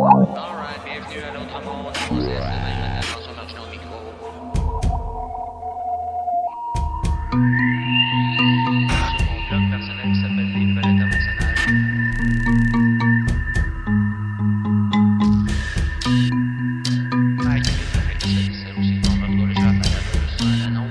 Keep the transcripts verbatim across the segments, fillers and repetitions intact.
Alright, bienvenue à l'autre monde. On se laisse maintenant François Marchand au micro. Sur mon blog personnel qui s'appelle Les Nouvelles Internationales. Mike, c'est aussi ton retour le chef à la sur un anneau.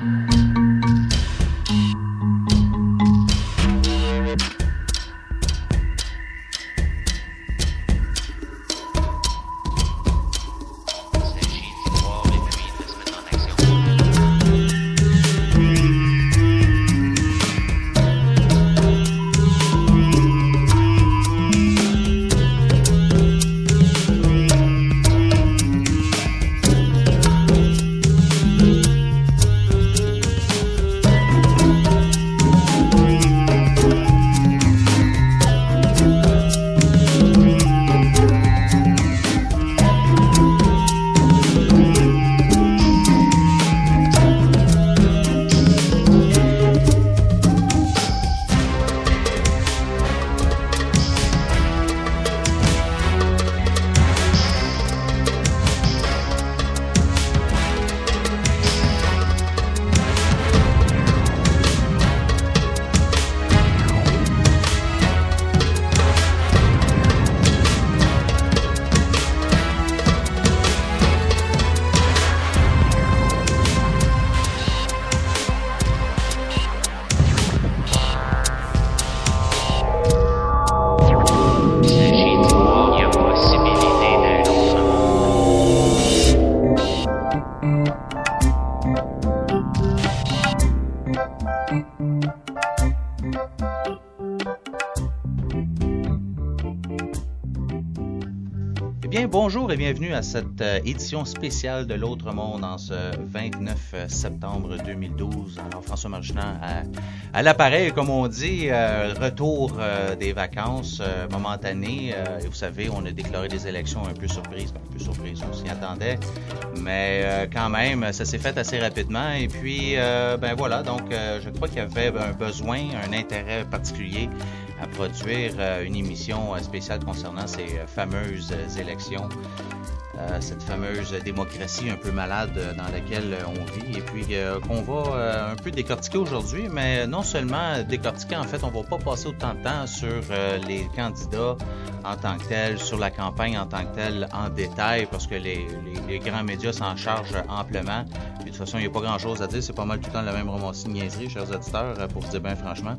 Bonjour et bienvenue à cette euh, édition spéciale de l'Autre Monde en ce vingt-neuf septembre deux mille douze. Alors François Marchand à, à l'appareil, comme on dit, euh, retour euh, des vacances euh, momentanées. Euh, et vous savez, on a déclaré des élections un peu surprises, ben, un peu surprises, on s'y attendait, mais euh, quand même, ça s'est fait assez rapidement. Et puis, euh, ben voilà, donc euh, je crois qu'il y avait un besoin, un intérêt particulier à produire euh, une émission euh, spéciale concernant ces euh, fameuses euh, élections, euh, cette fameuse démocratie un peu malade euh, dans laquelle euh, on vit et puis euh, qu'on va euh, un peu décortiquer aujourd'hui, mais non seulement décortiquer, en fait, on va pas passer autant de temps sur euh, les candidats en tant que tels, sur la campagne en tant que telle en détail, parce que les, les, les grands médias s'en chargent amplement. Puis, de toute façon, il n'y a pas grand-chose à dire, c'est pas mal tout le temps la même romancie de niaiserie, chers auditeurs, pour vous dire bien franchement.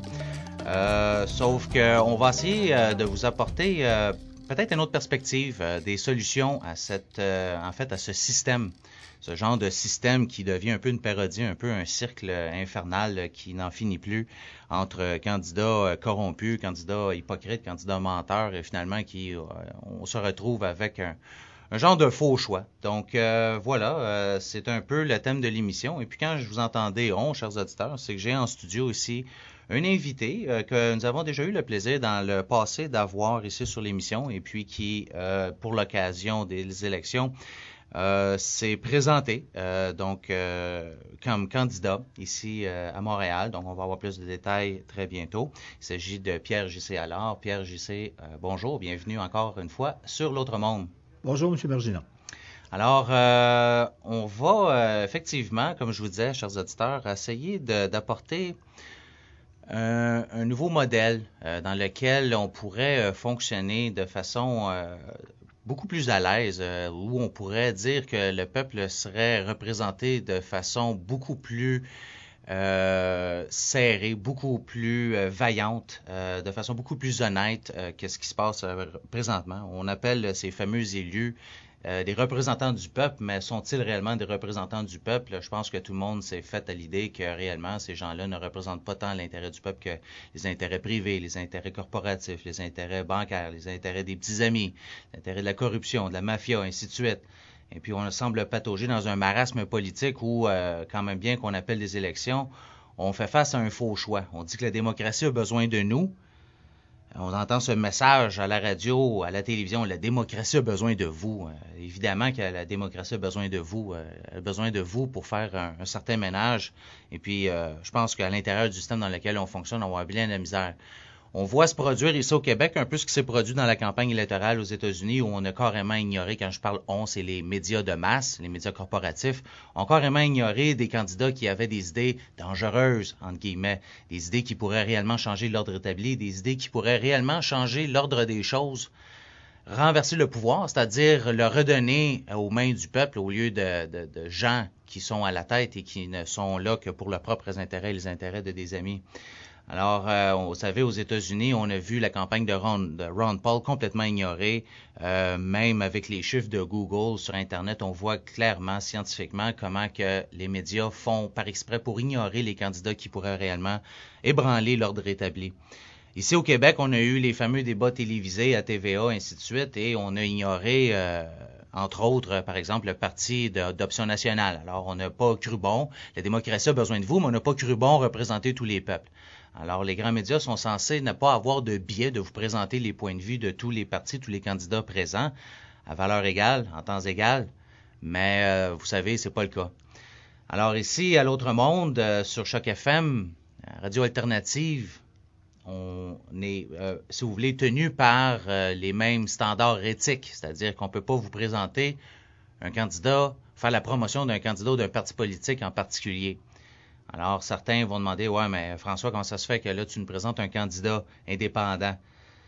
Euh, sauf qu'on va essayer euh, de vous apporter euh, peut-être une autre perspective, euh, des solutions à cette, euh, en fait, à ce système, ce genre de système qui devient un peu une parodie, un peu un cercle infernal euh, qui n'en finit plus entre candidats euh, corrompus, candidats hypocrites, candidats menteurs, et finalement qui, euh, on se retrouve avec un, un genre de faux choix. Donc euh, voilà, euh, c'est un peu le thème de l'émission. Et puis quand je vous entendais on, chers auditeurs, c'est que j'ai en studio ici un invité euh, que nous avons déjà eu le plaisir dans le passé d'avoir ici sur l'émission et puis qui, euh, pour l'occasion des élections, euh, s'est présenté euh, donc euh, comme candidat ici euh, à Montréal. Donc, on va avoir plus de détails très bientôt. Il s'agit de Pierre J C Allard. Pierre J C, euh, bonjour, bienvenue encore une fois sur l'Autre Monde. Bonjour, M. Bergina. Alors, euh, on va euh, effectivement, comme je vous disais, chers auditeurs, essayer de, d'apporter Un, un nouveau modèle euh, dans lequel on pourrait euh, fonctionner de façon euh, beaucoup plus à l'aise, euh, où on pourrait dire que le peuple serait représenté de façon beaucoup plus euh, serrée, beaucoup plus euh, vaillante, euh, de façon beaucoup plus honnête euh, que ce qui se passe euh, présentement. On appelle ces fameux élus Euh, des représentants du peuple, mais sont-ils réellement des représentants du peuple? Je pense que tout le monde s'est fait à l'idée que réellement, ces gens-là ne représentent pas tant l'intérêt du peuple que les intérêts privés, les intérêts corporatifs, les intérêts bancaires, les intérêts des petits amis, l'intérêt de la corruption, de la mafia, ainsi de suite. Et puis, on semble patauger dans un marasme politique où, euh, quand même bien qu'on appelle des élections, on fait face à un faux choix. On dit que la démocratie a besoin de nous. On entend ce message à la radio, à la télévision, la démocratie a besoin de vous. Euh, évidemment que la démocratie a besoin de vous, euh, a besoin de vous pour faire un, un certain ménage. Et puis, euh, je pense qu'à l'intérieur du système dans lequel on fonctionne, on va avoir bien de la misère. On voit se produire ici au Québec un peu ce qui s'est produit dans la campagne électorale aux États-Unis où on a carrément ignoré, quand je parle on, c'est les médias de masse, les médias corporatifs, ont carrément ignoré des candidats qui avaient des idées dangereuses, entre guillemets, des idées qui pourraient réellement changer l'ordre établi, des idées qui pourraient réellement changer l'ordre des choses, renverser le pouvoir, c'est-à-dire le redonner aux mains du peuple au lieu de, de, de gens qui sont à la tête et qui ne sont là que pour leurs propres intérêts et les intérêts de des amis. Alors, euh, vous savez, aux États-Unis, on a vu la campagne de Ron, de Ron Paul complètement ignorée. Euh, même avec les chiffres de Google sur Internet, on voit clairement, scientifiquement, comment que les médias font par exprès pour ignorer les candidats qui pourraient réellement ébranler l'ordre établi. Ici au Québec, on a eu les fameux débats télévisés à T V A, ainsi de suite, et on a ignoré, euh, entre autres, par exemple, le parti d'Option nationale. Alors, on n'a pas cru bon. La démocratie a besoin de vous, mais on n'a pas cru bon représenter tous les peuples. Alors, les grands médias sont censés ne pas avoir de biais de vous présenter les points de vue de tous les partis, tous les candidats présents, à valeur égale, en temps égal, mais euh, vous savez, c'est pas le cas. Alors ici, à l'autre monde, euh, sur Choc F M, Radio Alternative, on est, euh, si vous voulez, tenu par euh, les mêmes standards éthiques, c'est-à-dire qu'on ne peut pas vous présenter un candidat, faire la promotion d'un candidat ou d'un parti politique en particulier. Alors, certains vont demander, ouais, mais François, comment ça se fait que là, tu nous présentes un candidat indépendant?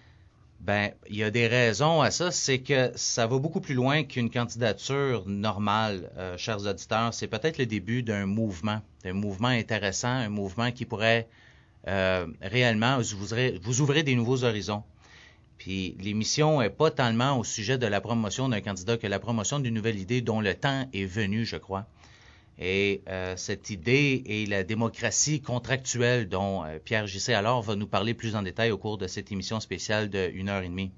Ben, il y a des raisons à ça. C'est que ça va beaucoup plus loin qu'une candidature normale, euh, chers auditeurs. C'est peut-être le début d'un mouvement, d'un mouvement intéressant, un mouvement qui pourrait euh, réellement vous ouvrir, vous ouvrir des nouveaux horizons. Puis, l'émission n'est pas tellement au sujet de la promotion d'un candidat que la promotion d'une nouvelle idée dont le temps est venu, je crois. Et euh, cette idée est la démocratie contractuelle dont euh, Pierre Gissé alors va nous parler plus en détail au cours de cette émission spéciale de une heure et demie.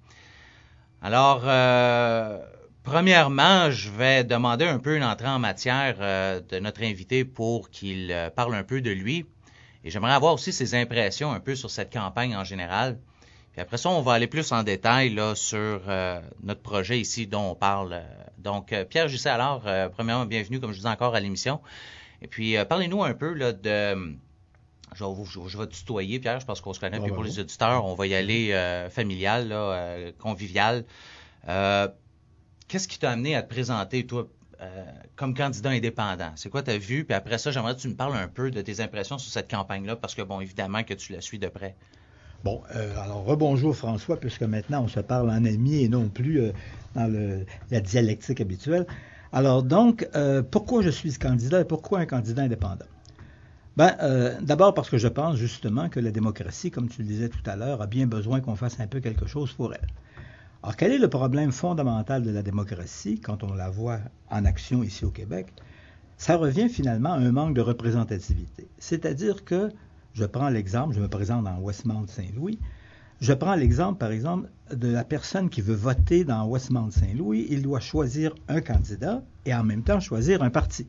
Alors, euh, premièrement, je vais demander un peu une entrée en matière euh, de notre invité pour qu'il euh, parle un peu de lui. Et j'aimerais avoir aussi ses impressions un peu sur cette campagne en général. Puis après ça, on va aller plus en détail là, sur euh, notre projet ici dont on parle. Donc, euh, Pierre Gissé, alors, euh, premièrement, bienvenue, comme je dis encore, à l'émission. Et puis, euh, parlez-nous un peu là, de... Je vais, je, je vais tutoyer, Pierre, je pense qu'on se connaît. Oh, puis pour les auditeurs, on va y aller euh, familial, là, euh, convivial. Euh, qu'est-ce qui t'a amené à te présenter, toi, euh, comme candidat indépendant? C'est quoi ta vue? Puis après ça, j'aimerais que tu me parles un peu de tes impressions sur cette campagne-là, parce que, bon, évidemment que tu la suis de près. Bon, euh, alors rebonjour François, puisque maintenant on se parle en ami et non plus euh, dans le, la dialectique habituelle. Alors donc, euh, pourquoi je suis candidat et pourquoi un candidat indépendant? Ben, euh, d'abord parce que je pense justement que la démocratie, comme tu le disais tout à l'heure, a bien besoin qu'on fasse un peu quelque chose pour elle. Alors quel est le problème fondamental de la démocratie quand on la voit en action ici au Québec? Ça revient finalement à un manque de représentativité. C'est-à-dire que je prends l'exemple, je me présente dans Westmount-Saint-Louis. Je prends l'exemple, par exemple, de la personne qui veut voter dans Westmount-Saint-Louis. Il doit choisir un candidat et en même temps choisir un parti.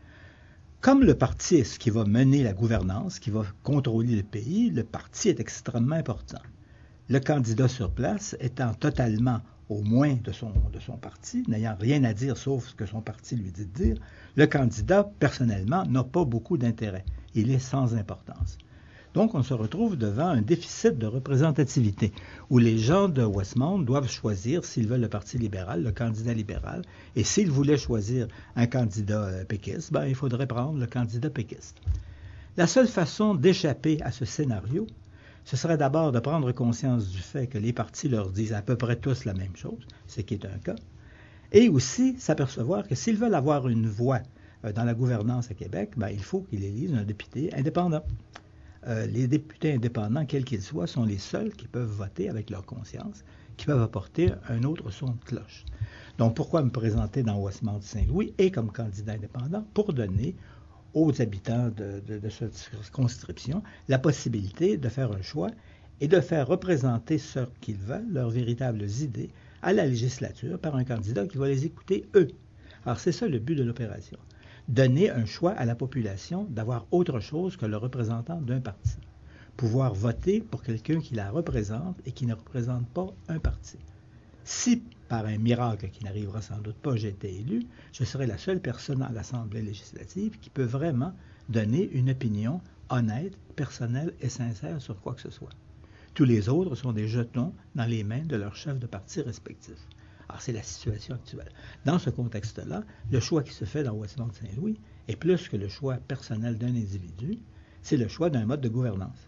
Comme le parti est ce qui va mener la gouvernance, qui va contrôler le pays, le parti est extrêmement important. Le candidat sur place étant totalement au moins de son, de son parti, n'ayant rien à dire sauf ce que son parti lui dit de dire, le candidat, personnellement, n'a pas beaucoup d'intérêt. Il est sans importance. Donc, on se retrouve devant un déficit de représentativité où les gens de Westmount doivent choisir s'ils veulent le Parti libéral, le candidat libéral, et s'ils voulaient choisir un candidat péquiste, ben, il faudrait prendre le candidat péquiste. La seule façon d'échapper à ce scénario, ce serait d'abord de prendre conscience du fait que les partis leur disent à peu près tous la même chose, ce qui est un cas, et aussi s'apercevoir que s'ils veulent avoir une voix dans la gouvernance à Québec, ben, il faut qu'ils élisent un député indépendant. Euh, les députés indépendants, quels qu'ils soient, sont les seuls qui peuvent voter avec leur conscience, qui peuvent apporter un autre son de cloche. Donc, pourquoi me présenter dans Westmount-Saint-Louis et comme candidat indépendant? Pour donner aux habitants de, de, de cette circonscription la possibilité de faire un choix et de faire représenter ce qu'ils veulent, leurs véritables idées, à la législature par un candidat qui va les écouter eux. Alors, c'est ça le but de l'opération. Donner un choix à la population d'avoir autre chose que le représentant d'un parti. Pouvoir voter pour quelqu'un qui la représente et qui ne représente pas un parti. Si, par un miracle qui n'arrivera sans doute pas, j'ai été élu, je serai la seule personne à l'Assemblée législative qui peut vraiment donner une opinion honnête, personnelle et sincère sur quoi que ce soit. Tous les autres sont des jetons dans les mains de leurs chefs de parti respectifs. Alors, c'est la situation actuelle. Dans ce contexte-là, le choix qui se fait dans Westmount-Saint-Louis est plus que le choix personnel d'un individu, c'est le choix d'un mode de gouvernance.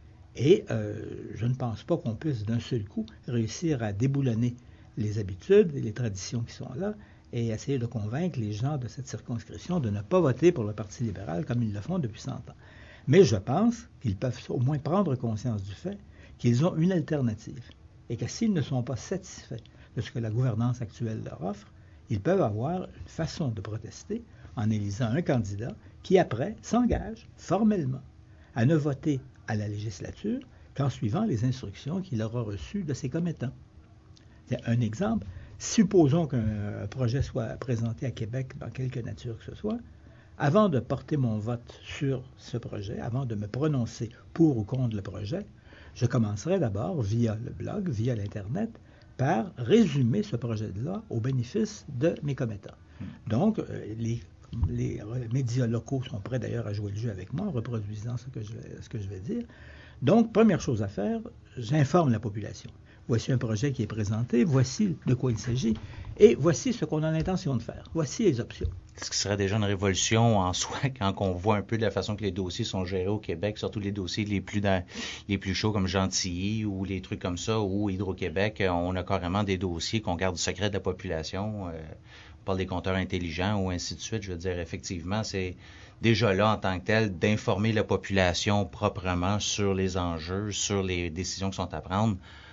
Et euh, je ne pense pas qu'on puisse d'un seul coup réussir à déboulonner les habitudes et les traditions qui sont là et essayer de convaincre les gens de cette circonscription de ne pas voter pour le Parti libéral comme ils le font depuis cent ans. Mais je pense qu'ils peuvent au moins prendre conscience du fait qu'ils ont une alternative et que s'ils ne sont pas satisfaits de ce que la gouvernance actuelle leur offre, ils peuvent avoir une façon de protester en élisant un candidat qui, après, s'engage formellement à ne voter à la législature qu'en suivant les instructions qu'il aura reçues de ses commettants. C'est un exemple. Supposons qu'un projet soit présenté à Québec dans quelque nature que ce soit. Avant de porter mon vote sur ce projet, avant de me prononcer pour ou contre le projet, je commencerai d'abord, via le blog, via l'Internet, par résumer ce projet de loi au bénéfice de mes commettants. Donc, les, les médias locaux sont prêts d'ailleurs à jouer le jeu avec moi en reproduisant ce que je vais, ce que je vais dire. Donc, première chose à faire, j'informe la population. Voici un projet qui est présenté, voici de quoi il s'agit, et voici ce qu'on a l'intention de faire. Voici les options. Ce qui serait déjà une révolution en soi quand on voit un peu de la façon que les dossiers sont gérés au Québec, surtout les dossiers les plus dans, les plus chauds comme Gentilly ou les trucs comme ça, ou Hydro-Québec, on a carrément des dossiers qu'on garde secret de la population. Euh, on parle des compteurs intelligents ou ainsi de suite. Je veux dire, effectivement, c'est déjà là en tant que tel d'informer la population proprement sur les enjeux, sur les décisions qui sont à prendre.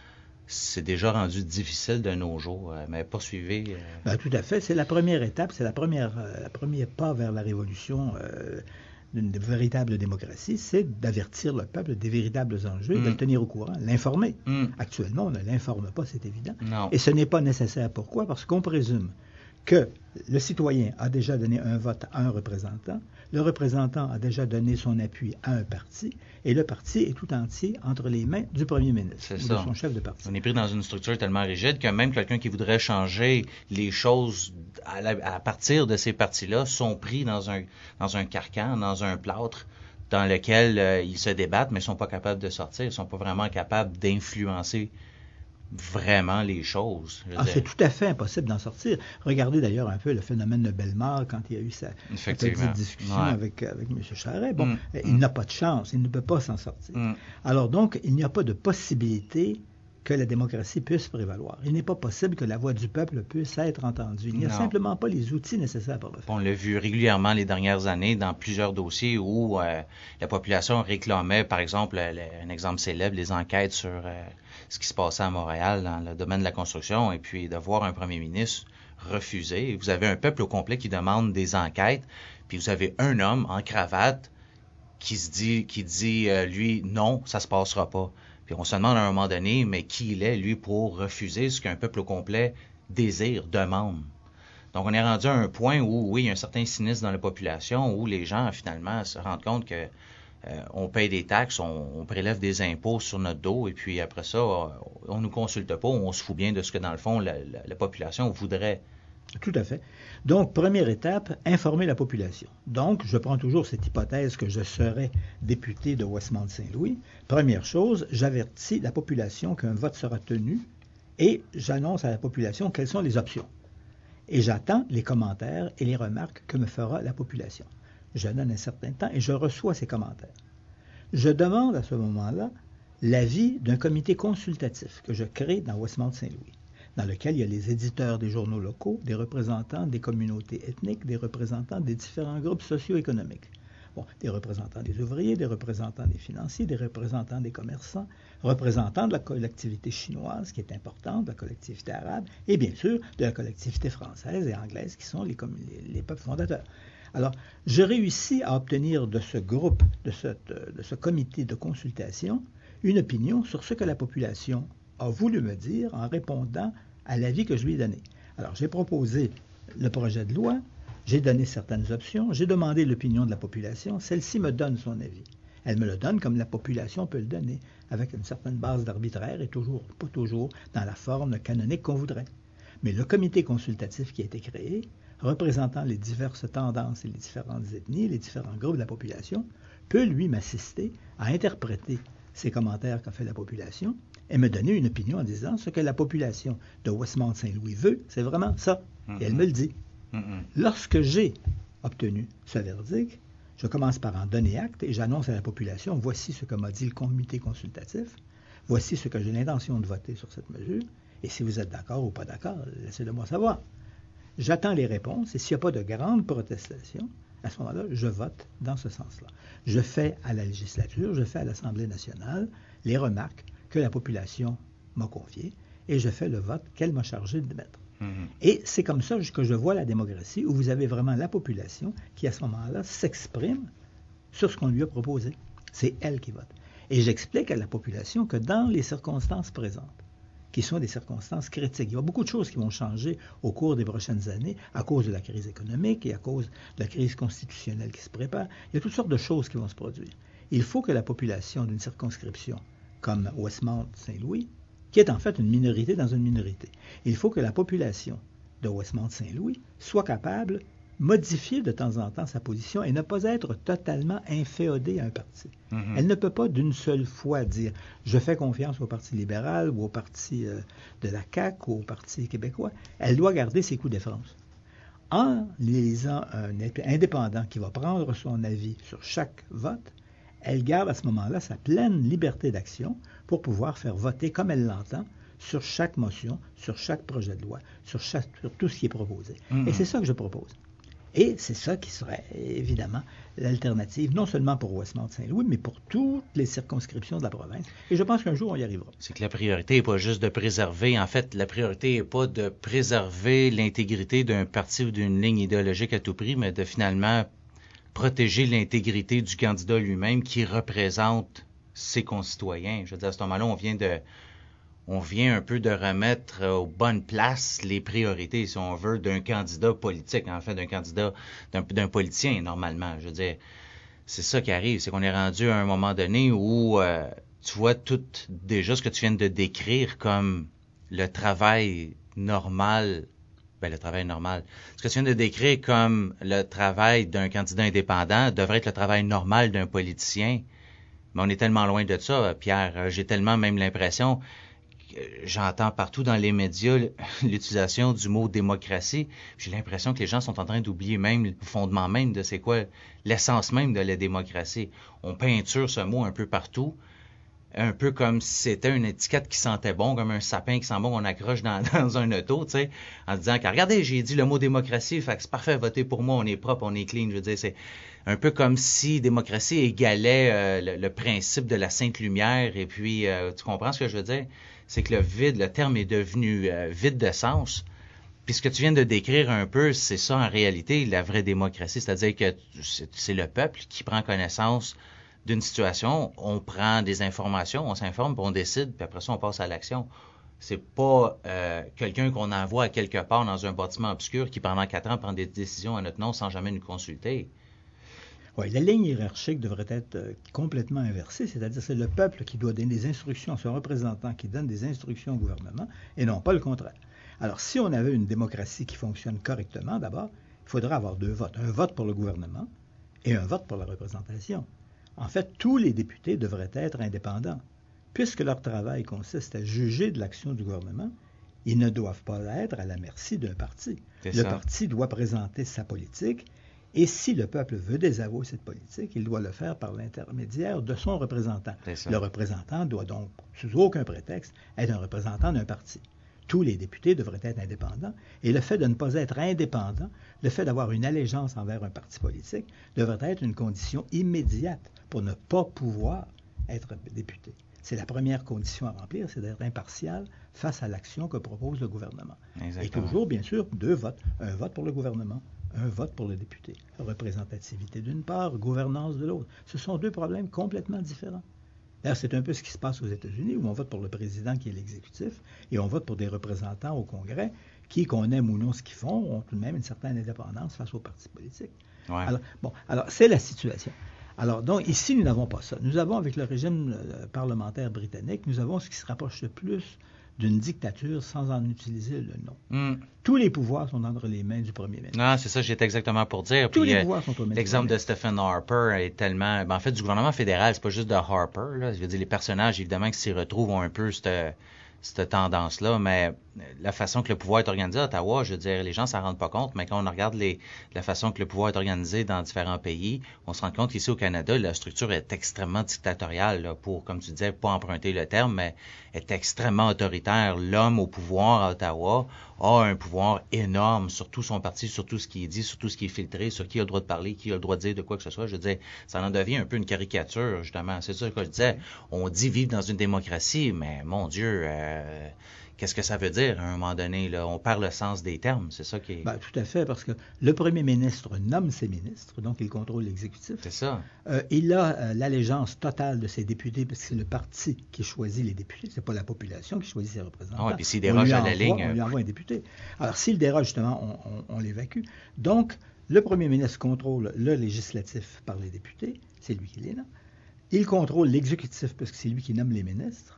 C'est déjà rendu difficile de nos jours, euh, mais poursuivez. Euh... Ben, tout à fait. C'est la première étape, c'est la première, euh, la première pas vers la révolution euh, d'une véritable démocratie, c'est d'avertir le peuple des véritables enjeux et mm. de le tenir au courant, l'informer. Mm. Actuellement, on ne l'informe pas, c'est évident. Non. Et ce n'est pas nécessaire. Pourquoi? Parce qu'on présume que le citoyen a déjà donné un vote à un représentant, le représentant a déjà donné son appui à un parti, et le parti est tout entier entre les mains du premier ministre ou de son chef de parti. On est pris dans une structure tellement rigide que même quelqu'un qui voudrait changer les choses à, la, à partir de ces partis-là sont pris dans un, dans un carcan, dans un plâtre dans lequel euh, ils se débattent, mais ils ne sont pas capables de sortir, ils ne sont pas vraiment capables d'influencer vraiment les choses. Ah, c'est tout à fait impossible d'en sortir. Regardez d'ailleurs un peu le phénomène de Bellemare quand il y a eu sa, sa petite discussion ouais. avec, avec M. Charest. Bon, mm. il mm. n'a pas de chance, il ne peut pas s'en sortir. Mm. Alors donc, il n'y a pas de possibilité que la démocratie puisse prévaloir. Il n'est pas possible que la voix du peuple puisse être entendue. Il n'y a non. simplement pas les outils nécessaires pour le faire. On l'a vu régulièrement les dernières années dans plusieurs dossiers où euh, la population réclamait, par exemple, le, un exemple célèbre, les enquêtes sur euh, ce qui se passait à Montréal dans le domaine de la construction, et puis de voir un premier ministre refuser. Vous avez un peuple au complet qui demande des enquêtes, puis vous avez un homme en cravate qui se dit, qui dit euh, lui, non, ça se passera pas. Puis on se demande à un moment donné, mais qui il est, lui, pour refuser ce qu'un peuple au complet désire, demande. Donc on est rendu à un point où, oui, il y a un certain cynisme dans la population, où les gens, finalement, se rendent compte que euh, on paye des taxes, on, on prélève des impôts sur notre dos, et puis après ça, on nous consulte pas, on se fout bien de ce que, dans le fond, la, la, la population voudrait. Tout à fait. Donc, première étape, informer la population. Donc, je prends toujours cette hypothèse que je serai député de Westmount-Saint-Louis. Première chose, j'avertis la population qu'un vote sera tenu et j'annonce à la population quelles sont les options. Et j'attends les commentaires et les remarques que me fera la population. Je donne un certain temps et je reçois ces commentaires. Je demande à ce moment-là l'avis d'un comité consultatif que je crée dans Westmount-Saint-Louis, dans lequel il y a les éditeurs des journaux locaux, des représentants des communautés ethniques, des représentants des différents groupes socio-économiques. Bon, des représentants des ouvriers, des représentants des financiers, des représentants des commerçants, représentants de la collectivité chinoise, qui est importante, de la collectivité arabe, et bien sûr de la collectivité française et anglaise, qui sont les, les, les peuples fondateurs. Alors, je réussis à obtenir de ce groupe, de, cette, de ce comité de consultation, une opinion sur ce que la population a voulu me dire en répondant à l'avis que je lui ai donné. Alors, j'ai proposé le projet de loi, j'ai donné certaines options, j'ai demandé l'opinion de la population, celle-ci me donne son avis. Elle me le donne comme la population peut le donner, avec une certaine base d'arbitraire et toujours, pas toujours dans la forme canonique qu'on voudrait. Mais le comité consultatif qui a été créé, représentant les diverses tendances et les différentes ethnies, les différents groupes de la population, peut lui m'assister à interpréter ces commentaires qu'a fait la population et me donner une opinion en disant ce que la population de Westmount-Saint-Louis veut, c'est vraiment ça. Mm-hmm. Et elle me le dit. Mm-hmm. Lorsque j'ai obtenu ce verdict, je commence par en donner acte et j'annonce à la population, voici ce que m'a dit le comité consultatif, voici ce que j'ai l'intention de voter sur cette mesure, et si vous êtes d'accord ou pas d'accord, laissez-le-moi savoir. J'attends les réponses, et s'il n'y a pas de grande protestation, à ce moment-là, je vote dans ce sens-là. Je fais à la législature, je fais à l'Assemblée nationale les remarques que la population m'a confiées, et je fais le vote qu'elle m'a chargé de mettre. Mmh. Et c'est comme ça que je vois la démocratie, où vous avez vraiment la population qui, à ce moment-là, s'exprime sur ce qu'on lui a proposé. C'est elle qui vote. Et j'explique à la population que dans les circonstances présentes, qui sont des circonstances critiques, il y a beaucoup de choses qui vont changer au cours des prochaines années à cause de la crise économique et à cause de la crise constitutionnelle qui se prépare. Il y a toutes sortes de choses qui vont se produire. Il faut que la population d'une circonscription comme Westmount-Saint-Louis, qui est en fait une minorité dans une minorité, il faut que la population de Westmount-Saint-Louis soit capable de modifier de temps en temps sa position et ne pas être totalement inféodée à un parti. Mm-hmm. Elle ne peut pas d'une seule fois dire « je fais confiance au Parti libéral ou au Parti euh, de la C A Q ou au Parti québécois ». Elle doit garder ses coups de défense. En lisant un indépendant qui va prendre son avis sur chaque vote, elle garde à ce moment-là sa pleine liberté d'action pour pouvoir faire voter comme elle l'entend sur chaque motion, sur chaque projet de loi, sur, chaque, sur tout ce qui est proposé. Mm-hmm. Et c'est ça que je propose. Et c'est ça qui serait évidemment l'alternative, non seulement pour Westmount-Saint-Louis, mais pour toutes les circonscriptions de la province. Et je pense qu'un jour, on y arrivera. C'est que la priorité n'est pas juste de préserver. En fait, la priorité n'est pas de préserver l'intégrité d'un parti ou d'une ligne idéologique à tout prix, mais de finalement protéger l'intégrité du candidat lui-même qui représente ses concitoyens. Je veux dire, à ce moment-là, on vient de... on vient un peu de remettre aux bonnes places les priorités, si on veut, d'un candidat politique, en fait, d'un candidat, d'un, d'un politicien, normalement. Je veux dire, c'est ça qui arrive, c'est qu'on est rendu à un moment donné où euh, tu vois tout, déjà ce que tu viens de décrire comme le travail normal, ben le travail normal, ce que tu viens de décrire comme le travail d'un candidat indépendant devrait être le travail normal d'un politicien. Mais on est tellement loin de ça, Pierre. J'ai tellement même l'impression... J'entends partout dans les médias l'utilisation du mot démocratie. J'ai l'impression que les gens sont en train d'oublier même le fondement même de c'est quoi l'essence même de la démocratie. On peinture ce mot un peu partout, un peu comme si c'était une étiquette qui sentait bon, comme un sapin qui sent bon qu'on accroche dans, dans un auto, tu sais, en disant que regardez, j'ai dit le mot démocratie, fait que c'est parfait, votez pour moi, on est propre, on est clean. Je veux dire, c'est un peu comme si démocratie égalait euh, le, le principe de la Sainte Lumière. Et puis, euh, tu comprends ce que je veux dire? C'est que le vide, le terme est devenu euh, vide de sens. Puis ce que tu viens de décrire un peu, c'est ça en réalité, la vraie démocratie. C'est-à-dire que c'est, c'est le peuple qui prend connaissance d'une situation, on prend des informations, on s'informe, puis on décide, puis après ça, on passe à l'action. C'est pas euh, quelqu'un qu'on envoie à quelque part dans un bâtiment obscur qui, pendant quatre ans, prend des décisions à notre nom sans jamais nous consulter. Oui, la ligne hiérarchique devrait être euh, complètement inversée, c'est-à-dire c'est le peuple qui doit donner des instructions à son représentant qui donne des instructions au gouvernement, et non pas le contraire. Alors, si on avait une démocratie qui fonctionne correctement, d'abord, il faudrait avoir deux votes. Un vote pour le gouvernement et un vote pour la représentation. En fait, tous les députés devraient être indépendants. Puisque leur travail consiste à juger de l'action du gouvernement, ils ne doivent pas être à la merci d'un parti. C'est le ça. parti doit présenter sa politique, et si le peuple veut désavouer cette politique, il doit le faire par l'intermédiaire de son représentant. Le représentant doit donc, sous aucun prétexte, être un représentant d'un parti. Tous les députés devraient être indépendants, et le fait de ne pas être indépendant, le fait d'avoir une allégeance envers un parti politique, devrait être une condition immédiate pour ne pas pouvoir être député. C'est la première condition à remplir, c'est d'être impartial face à l'action que propose le gouvernement. Exactement. Et toujours, bien sûr, deux votes. Un vote pour le gouvernement, un vote pour le député. Représentativité d'une part, gouvernance de l'autre. Ce sont deux problèmes complètement différents. D'ailleurs, c'est un peu ce qui se passe aux États-Unis, où on vote pour le président qui est l'exécutif, et on vote pour des représentants au Congrès qui, qu'on aime ou non ce qu'ils font, ont tout de même une certaine indépendance face aux partis politiques. Ouais. Alors, bon, alors, c'est la situation. Alors, donc, ici, nous n'avons pas ça. Nous avons, avec le régime euh, parlementaire britannique, nous avons ce qui se rapproche le plus d'une dictature sans en utiliser le nom. Mm. Tous les pouvoirs sont entre les mains du premier ministre. Non, c'est ça, j'étais exactement pour dire. Tous Puis, les euh, pouvoirs sont aux mains du l'exemple premier de Stephen Harper est tellement... Ben, en fait, du gouvernement fédéral, c'est pas juste de Harper. Là. Je veux dire, les personnages, évidemment, qui s'y retrouvent ont un peu cette, cette tendance-là, mais la façon que le pouvoir est organisé à Ottawa, je veux dire, les gens ne s'en rendent pas compte, mais quand on regarde les, la façon que le pouvoir est organisé dans différents pays, on se rend compte qu'ici au Canada, la structure est extrêmement dictatoriale, là, pour, comme tu disais, pas emprunter le terme, mais est extrêmement autoritaire. L'homme au pouvoir à Ottawa a un pouvoir énorme sur tout son parti, sur tout ce qui est dit, sur tout ce qui est filtré, sur qui a le droit de parler, qui a le droit de dire de quoi que ce soit. Je veux dire, ça en devient un peu une caricature, justement. C'est ça que je disais. On dit vivre dans une démocratie, mais mon Dieu... Euh, Qu'est-ce que ça veut dire à un moment donné? Là? On perd le sens des termes, c'est ça qui est... Ben, tout à fait, parce que le premier ministre nomme ses ministres, donc il contrôle l'exécutif. C'est ça. Euh, il a euh, l'allégeance totale de ses députés, parce que c'est le parti qui choisit les députés, c'est pas la population qui choisit ses représentants. Ah, et puis s'il déroge à la envoie, ligne... On lui envoie un député. Alors s'il déroge, justement, on, on, on l'évacue. Donc, le premier ministre contrôle le législatif par les députés, c'est lui qui les nomme. Il contrôle l'exécutif, parce que c'est lui qui nomme les ministres,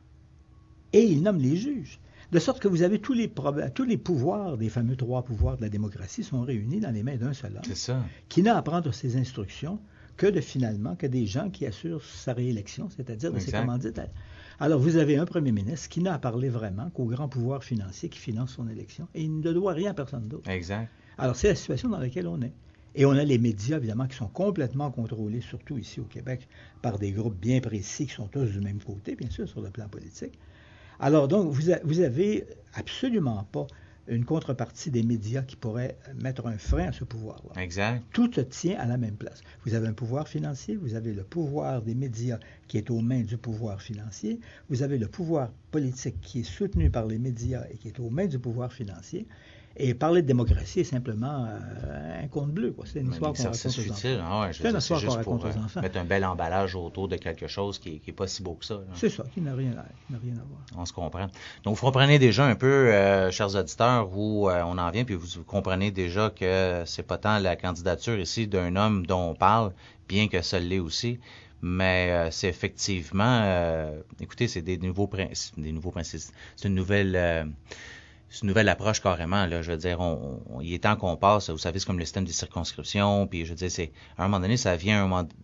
et il nomme les juges. De sorte que vous avez tous les, tous les pouvoirs, des fameux trois pouvoirs de la démocratie, sont réunis dans les mains d'un seul homme. C'est ça. Qui n'a à prendre ses instructions que de finalement, que des gens qui assurent sa réélection, c'est-à-dire de ses commanditaires. Alors vous avez un premier ministre qui n'a à parler vraiment qu'au grand pouvoir financier qui finance son élection et il ne doit rien à personne d'autre. Exact. Alors c'est la situation dans laquelle on est. Et on a les médias, évidemment, qui sont complètement contrôlés, surtout ici au Québec, par des groupes bien précis qui sont tous du même côté, bien sûr, sur le plan politique. Alors donc, vous, a, vous avez absolument pas une contrepartie des médias qui pourrait mettre un frein à ce pouvoir-là. Exact. Tout se tient à la même place. Vous avez un pouvoir financier, vous avez le pouvoir des médias qui est aux mains du pouvoir financier, vous avez le pouvoir politique qui est soutenu par les médias et qui est aux mains du pouvoir financier. Et parler de démocratie est simplement euh, un conte bleu. C'est une histoire qu'on raconte aux enfants. Ah ouais, c'est une histoire qu'on raconte aux enfants. Mettre un bel emballage autour de quelque chose qui n'est pas si beau que ça. Là. C'est ça, qui n'a rien, n'a rien à voir. On se comprend. Donc, vous comprenez déjà un peu, euh, chers auditeurs, où euh, on en vient, puis vous, vous comprenez déjà que c'est pas tant la candidature ici d'un homme dont on parle, bien que ça l'est aussi, mais euh, c'est effectivement, euh, écoutez, c'est des nouveaux principes, des nouveaux principes, c'est une nouvelle... Euh, C'est une nouvelle approche carrément, là. Je veux dire, on, on, il est temps qu'on passe, vous savez, c'est comme le système des circonscriptions, puis je veux dire, c'est, à un moment donné, ça vient un, un,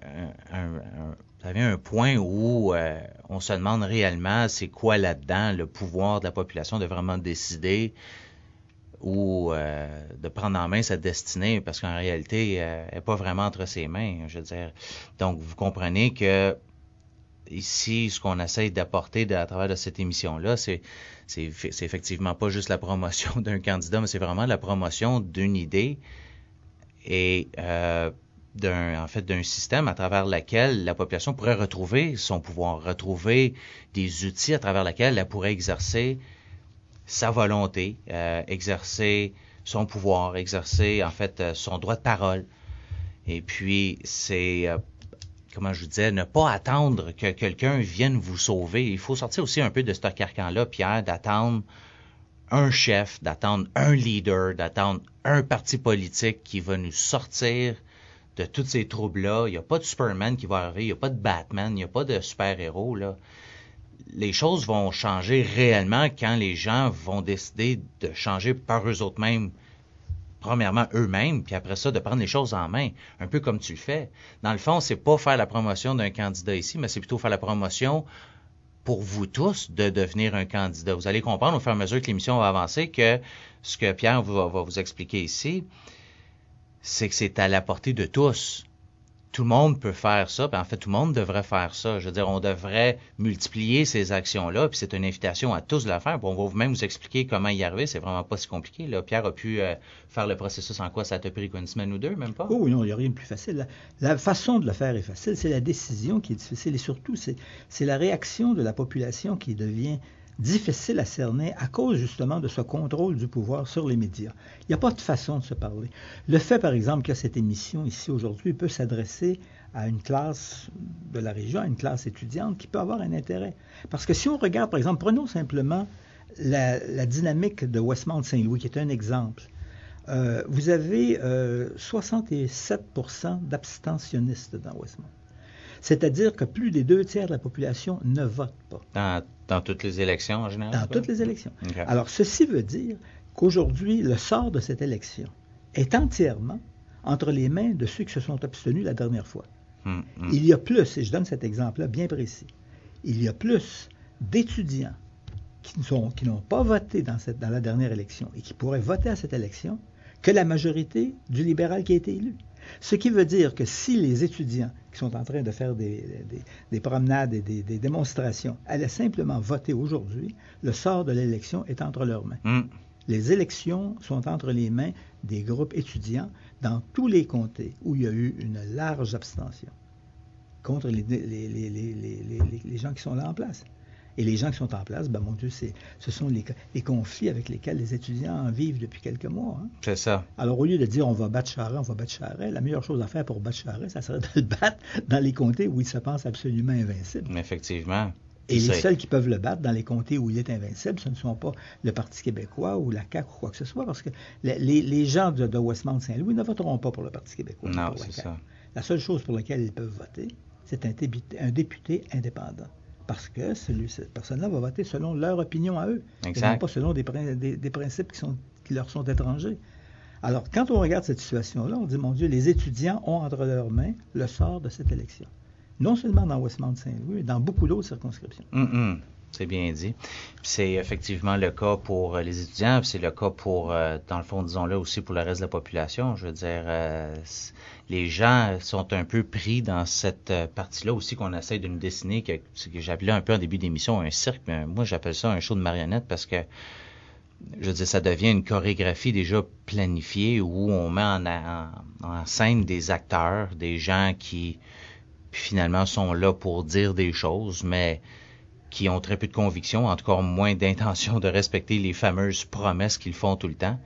un, un, ça vient un point où euh, on se demande réellement c'est quoi là-dedans le pouvoir de la population de vraiment décider ou euh, de prendre en main sa destinée, parce qu'en réalité, euh, elle n'est pas vraiment entre ses mains, je veux dire. Donc, vous comprenez que ici, ce qu'on essaye d'apporter de, à travers de cette émission-là, c'est, c'est, c'est effectivement pas juste la promotion d'un candidat, mais c'est vraiment la promotion d'une idée et euh, d'un, en fait, d'un système à travers lequel la population pourrait retrouver son pouvoir, retrouver des outils à travers lesquels elle pourrait exercer sa volonté, euh, exercer son pouvoir, exercer, en fait, euh, son droit de parole. Et puis, c'est... Euh, comment je vous disais, ne pas attendre que quelqu'un vienne vous sauver. Il faut sortir aussi un peu de ce carcan-là, Pierre, d'attendre un chef, d'attendre un leader, d'attendre un parti politique qui va nous sortir de tous ces troubles-là. Il n'y a pas de Superman qui va arriver, il n'y a pas de Batman, il n'y a pas de super-héros, là. Les choses vont changer réellement quand les gens vont décider de changer par eux autres mêmes. Premièrement, eux-mêmes, puis après ça, de prendre les choses en main, un peu comme tu le fais. Dans le fond, c'est pas faire la promotion d'un candidat ici, mais c'est plutôt faire la promotion pour vous tous de devenir un candidat. Vous allez comprendre au fur et à mesure que l'émission va avancer que ce que Pierre va, va vous expliquer ici, c'est que c'est à la portée de tous. Tout le monde peut faire ça, puis en fait, tout le monde devrait faire ça. Je veux dire, on devrait multiplier ces actions-là, puis c'est une invitation à tous de la faire. Puis on va vous-même vous expliquer comment y arriver, c'est vraiment pas si compliqué. Là. Pierre a pu euh, faire le processus en quoi? Ça t'a pris une semaine ou deux, même pas? Oh oui, non, il n'y a rien de plus facile. La, la façon de le faire est facile, c'est la décision qui est difficile, et surtout, c'est, c'est la réaction de la population qui devient difficile à cerner à cause justement de ce contrôle du pouvoir sur les médias. Il n'y a pas de façon de se parler. Le fait, par exemple, que cette émission ici aujourd'hui peut s'adresser à une classe de la région, à une classe étudiante qui peut avoir un intérêt. Parce que si on regarde, par exemple, prenons simplement la, la dynamique de Westmount-Saint-Louis, qui est un exemple. Euh, vous avez euh, soixante-sept pour cent d'abstentionnistes dans Westmount. C'est-à-dire que plus des deux tiers de la population ne vote pas. Dans, dans toutes les élections en général? Dans toutes les élections. Okay. Alors, ceci veut dire qu'aujourd'hui, le sort de cette élection est entièrement entre les mains de ceux qui se sont abstenus la dernière fois. Mm, mm. Il y a plus, et je donne cet exemple-là bien précis, il y a plus d'étudiants qui, sont, qui n'ont pas voté dans, cette, dans la dernière élection et qui pourraient voter à cette élection que la majorité du libéral qui a été élu. Ce qui veut dire que si les étudiants qui sont en train de faire des, des, des promenades et des, des démonstrations allaient simplement voter aujourd'hui, le sort de l'élection est entre leurs mains. Mm. Les élections sont entre les mains des groupes étudiants dans tous les comtés où il y a eu une large abstention contre les, les, les, les, les, les, les gens qui sont là en place. Et les gens qui sont en place, ben mon Dieu, c'est, ce sont les, les conflits avec lesquels les étudiants vivent depuis quelques mois. Hein. C'est ça. Alors, au lieu de dire on va battre Charest, on va battre Charest, la meilleure chose à faire pour battre Charest, ça serait de le battre dans les comtés où il se pense absolument invincible. Effectivement. Et c'est... les seuls qui peuvent le battre dans les comtés où il est invincible, ce ne sont pas le Parti québécois ou la C A Q ou quoi que ce soit, parce que les, les, les gens de, de Westmount-Saint-Louis ne voteront pas pour le Parti québécois. Non, pour la c'est C A Q. ça. La seule chose pour laquelle ils peuvent voter, c'est un député, un député indépendant. Parce que celui, cette personne-là va voter selon leur opinion à eux, exact. Et non pas selon des, des, des principes qui, sont, qui leur sont étrangers. Alors, quand on regarde cette situation-là, on dit, mon Dieu, les étudiants ont entre leurs mains le sort de cette élection. Non seulement dans Westmount-Saint-Louis, mais dans beaucoup d'autres circonscriptions. Mm-hmm. C'est bien dit. Puis c'est effectivement le cas pour les étudiants, puis c'est le cas pour, euh, dans le fond, disons-le, aussi pour le reste de la population. Je veux dire, euh, les gens sont un peu pris dans cette partie-là aussi qu'on essaie de nous dessiner, que, que j'appelais un peu en début d'émission un cirque, mais moi j'appelle ça un show de marionnettes parce que, je veux dire, ça devient une chorégraphie déjà planifiée où on met en, en, en scène des acteurs, des gens qui finalement sont là pour dire des choses, mais qui ont très peu de conviction, en tout cas moins d'intention de respecter les fameuses promesses qu'ils font tout le temps.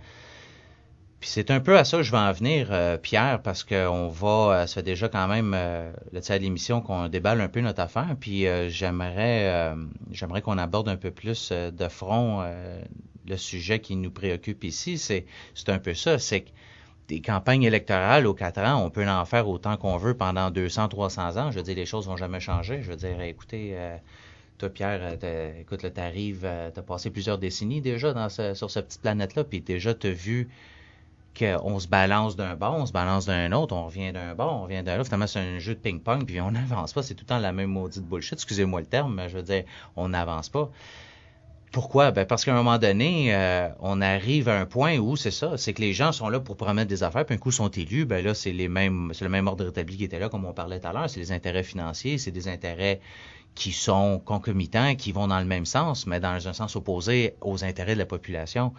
Puis c'est un peu à ça que je vais en venir, euh, Pierre, parce qu'on va, euh, ça fait déjà quand même, euh, là, tu sais, à l'émission qu'on déballe un peu notre affaire, puis euh, j'aimerais euh, j'aimerais qu'on aborde un peu plus euh, de front euh, le sujet qui nous préoccupe ici. C'est, c'est un peu ça, c'est que des campagnes électorales aux quatre ans, on peut en faire autant qu'on veut pendant deux cents, trois cents ans. Je veux dire, les choses vont jamais changer. Je veux dire, écoutez... Euh, Toi, Pierre, écoute, là, t'arrives, t'as passé plusieurs décennies déjà dans ce, sur cette petite planète-là, puis déjà, t'as vu qu'on se balance d'un bord, on se balance d'un autre, on revient d'un bord, on revient d'un autre. Finalement, c'est un jeu de ping-pong, puis on n'avance pas. C'est tout le temps la même maudite bullshit. Excusez-moi le terme, mais je veux dire, on n'avance pas. Pourquoi? Ben parce qu'à un moment donné, euh, on arrive à un point où c'est ça, c'est que les gens sont là pour promettre des affaires, puis un coup sont élus, ben là, c'est les mêmes, c'est le même ordre établi qui était là, comme on parlait tout à l'heure. C'est les intérêts financiers, c'est des intérêts qui sont concomitants, qui vont dans le même sens, mais dans un sens opposé aux intérêts de la population.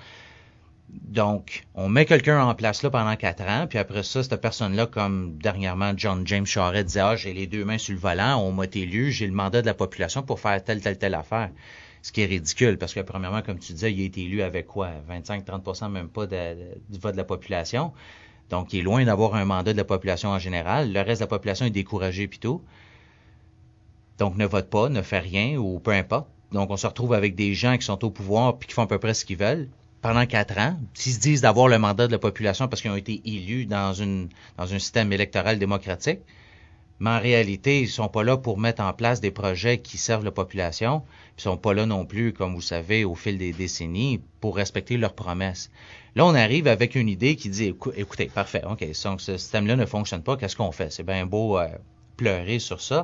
Donc, on met quelqu'un en place là pendant quatre ans, puis après ça, cette personne-là, comme dernièrement John James Charest disait, ah, j'ai les deux mains sur le volant, on m'a élu, j'ai le mandat de la population pour faire telle, telle, telle affaire. Ce qui est ridicule, parce que premièrement, comme tu disais, il a été élu avec quoi? vingt-cinq à trente pour cent même pas de, de, du vote de la population. Donc, il est loin d'avoir un mandat de la population en général. Le reste de la population est découragé puis tout. Donc, ne vote pas, ne fait rien, ou peu importe. Donc, on se retrouve avec des gens qui sont au pouvoir puis qui font à peu près ce qu'ils veulent pendant quatre ans. S'ils se disent d'avoir le mandat de la population parce qu'ils ont été élus dans une dans un système électoral démocratique, mais en réalité, ils sont pas là pour mettre en place des projets qui servent la population. Ils sont pas là non plus, comme vous savez, au fil des décennies, pour respecter leurs promesses. Là, on arrive avec une idée qui dit, écoutez, parfait, OK, donc ce système-là ne fonctionne pas, qu'est-ce qu'on fait? C'est bien beau euh, pleurer sur ça.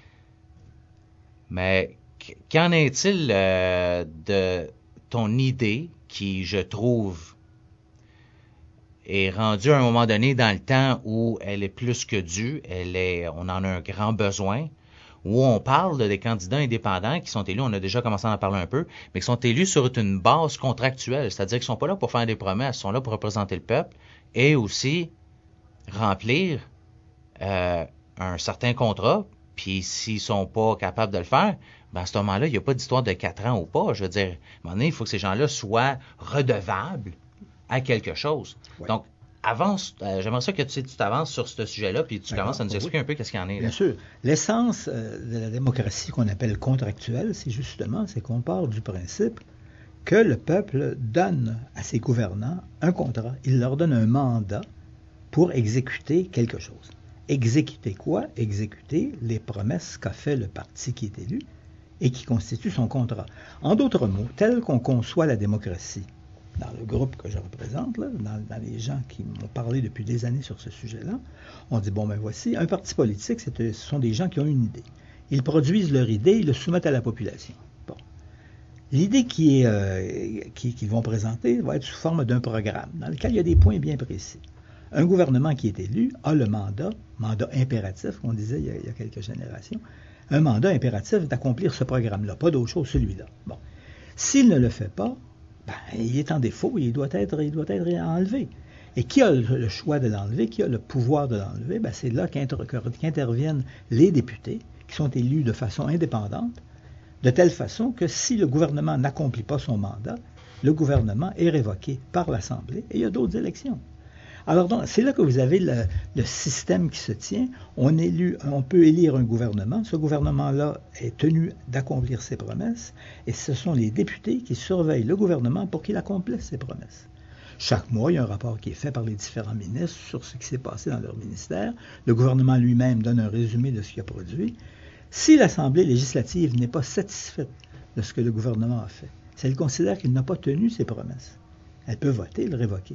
Mais qu'en est-il euh, de ton idée qui, je trouve, est rendue à un moment donné dans le temps où elle est plus que due, elle est, on en a un grand besoin, où on parle de des candidats indépendants qui sont élus, on a déjà commencé à en parler un peu, mais qui sont élus sur une base contractuelle, c'est-à-dire qu'ils ne sont pas là pour faire des promesses, ils sont là pour représenter le peuple et aussi remplir euh, un certain contrat. Puis s'ils sont pas capables de le faire, ben à ce moment-là, il n'y a pas d'histoire de quatre ans ou pas. Je veux dire, à un moment donné, il faut que ces gens-là soient redevables à quelque chose. Ouais. Donc, avance, euh, j'aimerais ça que tu, tu t'avances sur ce sujet-là, puis tu commences à nous expliquer oui. un peu qu'est-ce qu'il y en est. Là. Bien sûr. L'essence euh, de la démocratie qu'on appelle contractuelle, c'est justement, c'est qu'on part du principe que le peuple donne à ses gouvernants un contrat. Il leur donne un mandat pour exécuter quelque chose. Exécuter quoi? Exécuter les promesses qu'a fait le parti qui est élu et qui constitue son contrat. En d'autres mots, tel qu'on conçoit la démocratie, dans le groupe que je représente, là, dans, dans les gens qui m'ont parlé depuis des années sur ce sujet-là, on dit, bon, ben voici, un parti politique, c'est, ce sont des gens qui ont une idée. Ils produisent leur idée, ils le soumettent à la population. Bon. L'idée qui est, euh, qui, qu'ils vont présenter va être sous forme d'un programme, dans lequel il y a des points bien précis. Un gouvernement qui est élu a le mandat, mandat impératif, qu'on disait il y a, il y a quelques générations, un mandat impératif d'accomplir ce programme-là, pas d'autre chose, celui-là. Bon. S'il ne le fait pas, ben, il est en défaut, il doit être, il doit être enlevé. Et qui a le choix de l'enlever, qui a le pouvoir de l'enlever? Ben, c'est là qu'interviennent les députés, qui sont élus de façon indépendante, de telle façon que si le gouvernement n'accomplit pas son mandat, le gouvernement est révoqué par l'Assemblée et il y a d'autres élections. Alors donc, c'est là que vous avez le, le système qui se tient. On, élu, on peut élire un gouvernement. Ce gouvernement-là est tenu d'accomplir ses promesses et ce sont les députés qui surveillent le gouvernement pour qu'il accomplisse ses promesses. Chaque mois, il y a un rapport qui est fait par les différents ministres sur ce qui s'est passé dans leur ministère. Le gouvernement lui-même donne un résumé de ce qu'il a produit. Si l'Assemblée législative n'est pas satisfaite de ce que le gouvernement a fait, si elle considère qu'il n'a pas tenu ses promesses, elle peut voter et le révoquer.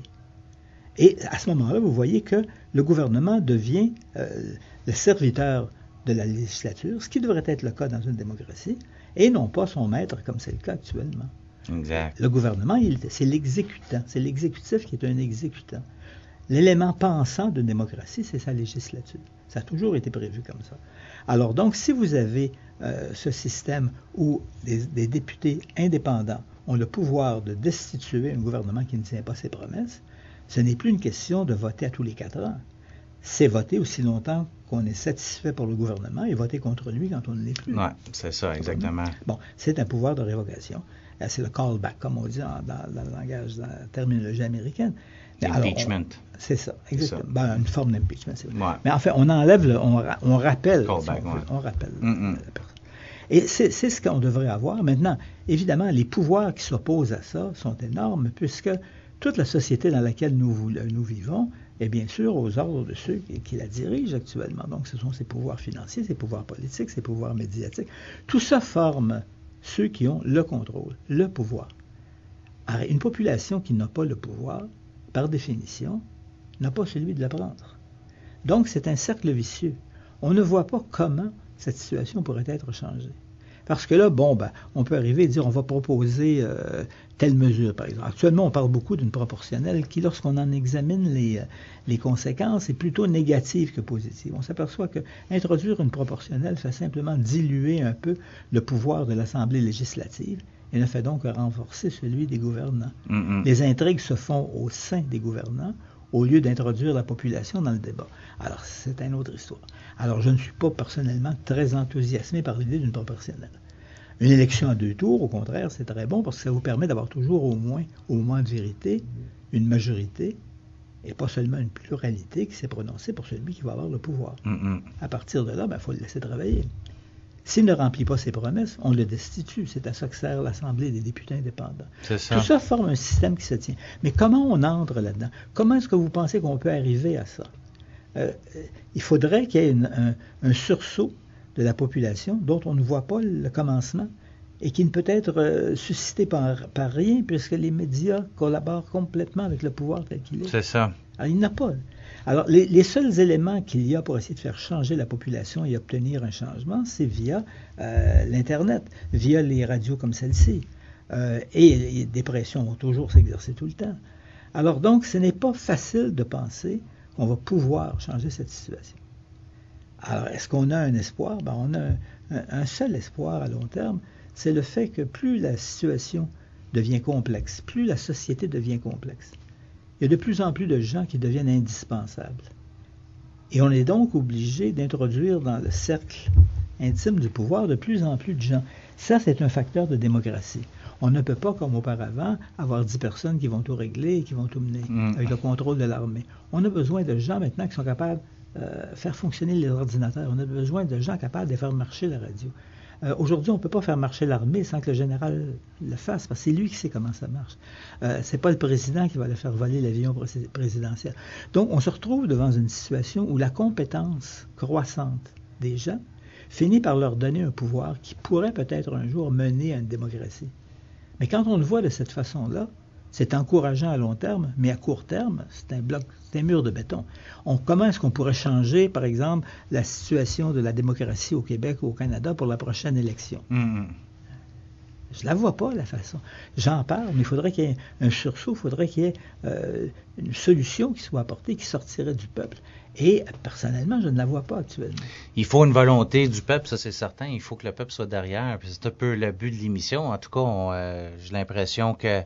Et à ce moment-là, vous voyez que le gouvernement devient euh, le serviteur de la législature, ce qui devrait être le cas dans une démocratie, et non pas son maître, comme c'est le cas actuellement. Exact. Le gouvernement, il, c'est l'exécutant, c'est l'exécutif qui est un exécutant. L'élément pensant d'une démocratie, c'est sa législature. Ça a toujours été prévu comme ça. Alors donc, si vous avez euh, ce système où des, des députés indépendants ont le pouvoir de destituer un gouvernement qui ne tient pas ses promesses, ce n'est plus une question de voter à tous les quatre ans. C'est voter aussi longtemps qu'on est satisfait pour le gouvernement et voter contre lui quand on ne l'est plus. Oui, c'est ça, exactement. Bon, c'est un pouvoir de révocation. C'est le callback, comme on dit dans, dans, dans le langage, dans la terminologie américaine. Mais Impeachment. Alors, on, c'est ça, exactement. C'est ça. Ben, une forme d'impeachment, c'est vrai. Ouais. Mais en fait, on enlève, le, on, on rappelle. Callback, si on, ouais. on rappelle Mm-hmm. la personne. Et c'est, c'est ce qu'on devrait avoir. Maintenant, évidemment, les pouvoirs qui s'opposent à ça sont énormes, puisque toute la société dans laquelle nous, nous vivons est bien sûr aux ordres de ceux qui, qui la dirigent actuellement. Donc, ce sont ces pouvoirs financiers, ces pouvoirs politiques, ces pouvoirs médiatiques. Tout ça forme ceux qui ont le contrôle, le pouvoir. Alors, une population qui n'a pas le pouvoir, par définition, n'a pas celui de le prendre. Donc, c'est un cercle vicieux. On ne voit pas comment cette situation pourrait être changée. Parce que là, bon, ben, on peut arriver et dire on va proposer euh, telle mesure, par exemple. Actuellement, on parle beaucoup d'une proportionnelle qui, lorsqu'on en examine les, les conséquences, est plutôt négative que positive. On s'aperçoit qu'introduire une proportionnelle fait simplement diluer un peu le pouvoir de l'Assemblée législative et ne fait donc que renforcer celui des gouvernants. Mm-hmm. Les intrigues se font au sein des gouvernants au lieu d'introduire la population dans le débat. Alors, c'est une autre histoire. Alors, je ne suis pas personnellement très enthousiasmé par l'idée d'une proportionnelle. Une élection à deux tours, au contraire, c'est très bon parce que ça vous permet d'avoir toujours au moins, au moment de vérité, une majorité et pas seulement une pluralité qui s'est prononcée pour celui qui va avoir le pouvoir. Mm-hmm. À partir de là, il ben, faut le laisser travailler. S'il ne remplit pas ses promesses, on le destitue. C'est à ça que sert l'Assemblée des députés indépendants. C'est ça. Tout ça forme un système qui se tient. Mais comment on entre là-dedans? Comment est-ce que vous pensez qu'on peut arriver à ça? Euh, il faudrait qu'il y ait une, un, un sursaut de la population dont on ne voit pas le commencement et qui ne peut être euh, suscité par, par rien puisque les médias collaborent complètement avec le pouvoir tel qu'il est. C'est ça. Alors, il n'y en a pas. Alors, les, les seuls éléments qu'il y a pour essayer de faire changer la population et obtenir un changement, c'est via euh, l'Internet, via les radios comme celle-ci. Euh, et, et des pressions vont toujours s'exercer tout le temps. Alors donc, ce n'est pas facile de penser qu'on va pouvoir changer cette situation. Alors, est-ce qu'on a un espoir? Ben, on a un, un, un seul espoir à long terme, c'est le fait que plus la situation devient complexe, plus la société devient complexe, il y a de plus en plus de gens qui deviennent indispensables. Et on est donc obligé d'introduire dans le cercle intime du pouvoir de plus en plus de gens. Ça, c'est un facteur de démocratie. On ne peut pas, comme auparavant, avoir dix personnes qui vont tout régler et qui vont tout mener, mmh. avec le contrôle de l'armée. On a besoin de gens maintenant qui sont capables de euh, faire fonctionner les ordinateurs. On a besoin de gens capables de faire marcher la radio. Euh, aujourd'hui, on ne peut pas faire marcher l'armée sans que le général le fasse, parce que c'est lui qui sait comment ça marche. Euh, c'est pas le président qui va le faire voler l'avion présidentiel. Donc, on se retrouve devant une situation où la compétence croissante des gens finit par leur donner un pouvoir qui pourrait peut-être un jour mener à une démocratie. Mais quand on le voit de cette façon-là, c'est encourageant à long terme, mais à court terme, c'est un bloc, c'est un mur de béton. On, comment est-ce qu'on pourrait changer, par exemple, la situation de la démocratie au Québec ou au Canada pour la prochaine élection? Mm. Je ne la vois pas, la façon. J'en parle, mais il faudrait qu'il y ait un sursaut, il faudrait qu'il y ait euh, une solution qui soit apportée, qui sortirait du peuple. Et personnellement, je ne la vois pas actuellement. Il faut une volonté du peuple, ça c'est certain. Il faut que le peuple soit derrière. Puis c'est un peu le but de l'émission. En tout cas, on, euh, j'ai l'impression que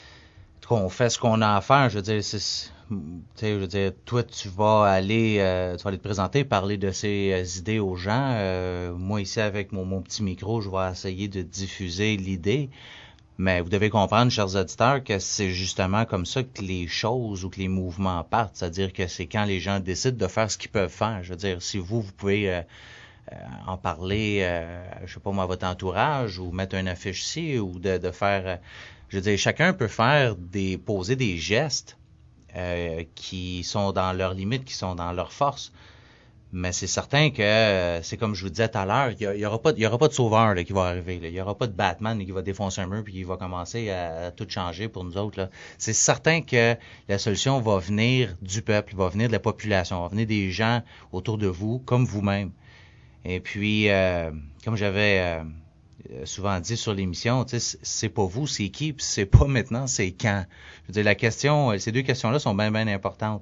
on fait ce qu'on a à faire. Je veux dire, c'est, tu sais, je veux dire, toi, tu vas aller, euh, tu vas aller te présenter, parler de ces euh, idées aux gens. Euh, moi, ici, avec mon, mon petit micro, je vais essayer de diffuser l'idée. Mais vous devez comprendre, chers auditeurs, que c'est justement comme ça que les choses ou que les mouvements partent. C'est-à-dire que c'est quand les gens décident de faire ce qu'ils peuvent faire. Je veux dire, si vous, vous pouvez euh, euh, en parler, euh, je sais pas moi, à votre entourage ou mettre une affiche ici ou de, de faire... Euh, je veux dire, chacun peut faire des, poser des gestes euh, qui sont dans leurs limites, qui sont dans leurs forces. Mais c'est certain que, euh, c'est comme je vous disais tout à l'heure, il n'y aura pas, il y aura pas de sauveur là, qui va arriver. Là. Il n'y aura pas de Batman là, qui va défoncer un mur puis qui va commencer à, à tout changer pour nous autres. Là. C'est certain que la solution va venir du peuple, va venir de la population, va venir des gens autour de vous, comme vous-même. Et puis, euh, comme j'avais... Euh, souvent dit sur l'émission, tu sais, c'est pas vous, c'est qui, puis c'est pas maintenant, c'est quand. Je veux dire, la question, ces deux questions-là sont bien, bien importantes.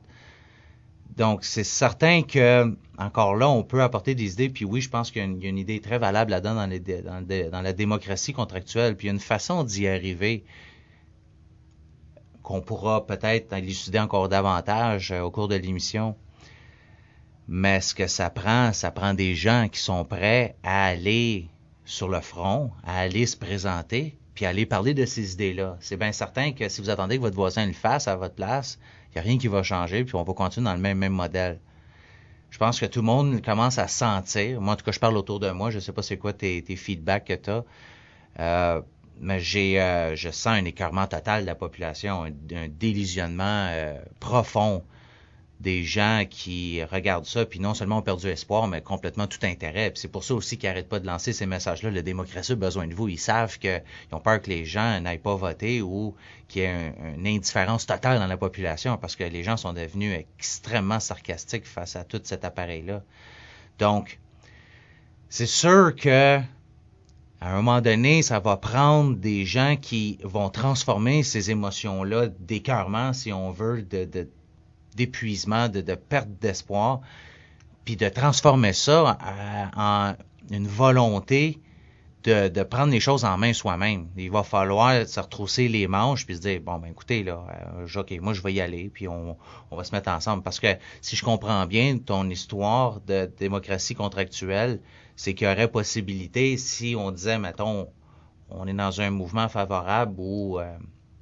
Donc, c'est certain que, encore là, on peut apporter des idées, puis oui, je pense qu'il y a une, il y a une idée très valable là-dedans dans, les, dans, dans la démocratie contractuelle, puis il y a une façon d'y arriver qu'on pourra peut-être élucider encore davantage euh, au cours de l'émission. Mais ce que ça prend, ça prend des gens qui sont prêts à aller sur le front, à aller se présenter, puis à aller parler de ces idées-là. C'est bien certain que si vous attendez que votre voisin le fasse à votre place, il n'y a rien qui va changer, puis on va continuer dans le même, même modèle. Je pense que tout le monde commence à sentir, moi en tout cas je parle autour de moi, je ne sais pas c'est quoi tes, tes feedbacks que tu as, euh, mais j'ai, euh, je sens un écœurement total de la population, un, un délusionnement euh, profond des gens qui regardent ça, puis non seulement ont perdu espoir, mais complètement tout intérêt. Puis c'est pour ça aussi qu'ils n'arrêtent pas de lancer ces messages-là. La démocratie a besoin de vous. Ils savent qu'ils ont peur que les gens n'aillent pas voter ou qu'il y ait un, une indifférence totale dans la population parce que les gens sont devenus extrêmement sarcastiques face à tout cet appareil-là. Donc, c'est sûr que à un moment donné, ça va prendre des gens qui vont transformer ces émotions-là d'écœurement, si on veut, de, de d'épuisement, de, de perte d'espoir, puis de transformer ça en une volonté de, de prendre les choses en main soi-même. Il va falloir se retrousser les manches puis se dire, bon, ben écoutez, là, euh, OK, moi, je vais y aller, puis on, on va se mettre ensemble. Parce que si je comprends bien ton histoire de démocratie contractuelle, c'est qu'il y aurait possibilité, si on disait, mettons, on est dans un mouvement favorable où... Euh,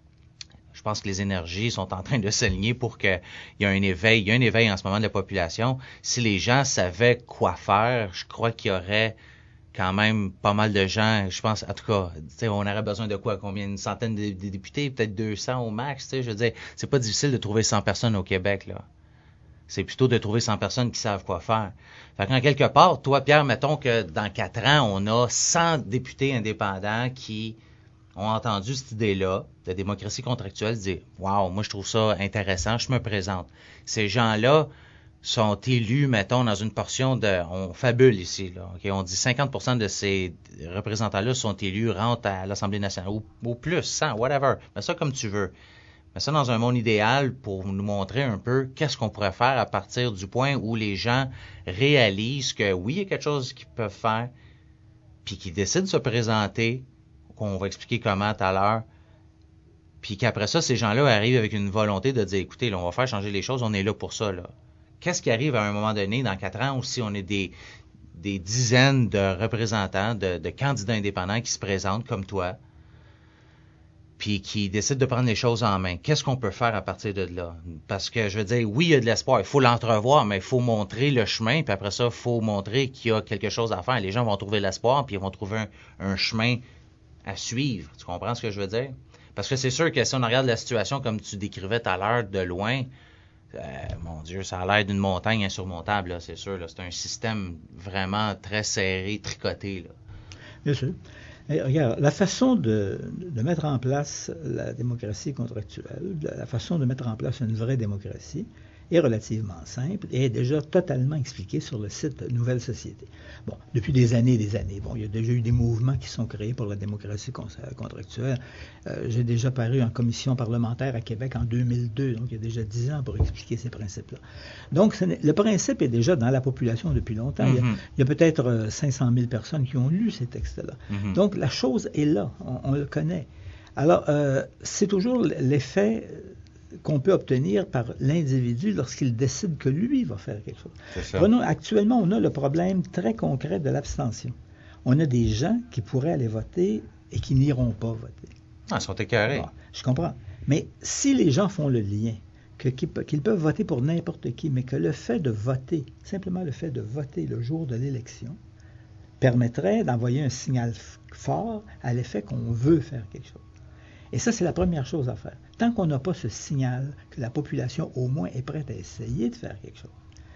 je pense que les énergies sont en train de s'aligner pour qu'il y ait un éveil. Il y a un éveil en ce moment de la population. Si les gens savaient quoi faire, je crois qu'il y aurait quand même pas mal de gens. Je pense, en tout cas, on aurait besoin de quoi? Combien? Une centaine de, de députés? Peut-être deux cents au max? Je veux dire, c'est pas difficile de trouver cent personnes au Québec, là. C'est plutôt de trouver cent personnes qui savent quoi faire. Fait qu'en quelque part, toi, Pierre, mettons que dans quatre ans, on a cent députés indépendants qui ont entendu cette idée-là de démocratie contractuelle, dire « Wow, moi je trouve ça intéressant, je me présente ». Ces gens-là sont élus, mettons, dans une portion de... On fabule ici, là. Okay? On dit cinquante pour cent de ces représentants-là sont élus, rentrent à l'Assemblée nationale, ou, ou plus, cent, whatever. Mets ça comme tu veux. Mets ça dans un monde idéal pour nous montrer un peu qu'est-ce qu'on pourrait faire à partir du point où les gens réalisent que oui, il y a quelque chose qu'ils peuvent faire, puis qu'ils décident de se présenter, qu'on va expliquer comment tout à l'heure, puis qu'après ça, ces gens-là arrivent avec une volonté de dire, écoutez, là, on va faire changer les choses, on est là pour ça, là. Qu'est-ce qui arrive à un moment donné, dans quatre ans, où si on est des, des dizaines de représentants, de, de candidats indépendants qui se présentent comme toi, puis qui décide de prendre les choses en main. Qu'est-ce qu'on peut faire à partir de là? Parce que, je veux dire, oui, il y a de l'espoir, il faut l'entrevoir, mais il faut montrer le chemin, puis après ça, il faut montrer qu'il y a quelque chose à faire. Les gens vont trouver l'espoir, puis ils vont trouver un, un chemin à suivre. Tu comprends ce que je veux dire? Parce que c'est sûr que si on regarde la situation comme tu décrivais tout à l'heure de loin, euh, mon Dieu, ça a l'air d'une montagne insurmontable, là, c'est sûr. Là. C'est un système vraiment très serré, tricoté. Là. Bien sûr. Et regarde, la façon de, de mettre en place la démocratie contractuelle, la façon de mettre en place une vraie démocratie, est relativement simple et est déjà totalement expliquée sur le site Nouvelle Société. Bon, depuis des années et des années, bon, il y a déjà eu des mouvements qui sont créés pour la démocratie contractuelle. Euh, j'ai déjà paru en commission parlementaire à Québec en deux mille deux, donc il y a déjà dix ans pour expliquer ces principes-là. Donc, ce le principe est déjà dans la population depuis longtemps. Mm-hmm. Il y a, il y a peut-être euh, cinq cent mille personnes qui ont lu ces textes-là. Mm-hmm. Donc, la chose est là, on, on le connaît. Alors, euh, c'est toujours l'effet qu'on peut obtenir par l'individu lorsqu'il décide que lui va faire quelque chose. Prenons, actuellement, on a le problème très concret de l'abstention. On a des gens qui pourraient aller voter et qui n'iront pas voter. Ah, ils sont écœurés. Bon, je comprends. Mais si les gens font le lien, que, qu'ils, qu'ils peuvent voter pour n'importe qui, mais que le fait de voter, simplement le fait de voter le jour de l'élection, permettrait d'envoyer un signal fort à l'effet qu'on veut faire quelque chose. Et ça, c'est la première chose à faire. Tant qu'on n'a pas ce signal que la population, au moins, est prête à essayer de faire quelque chose,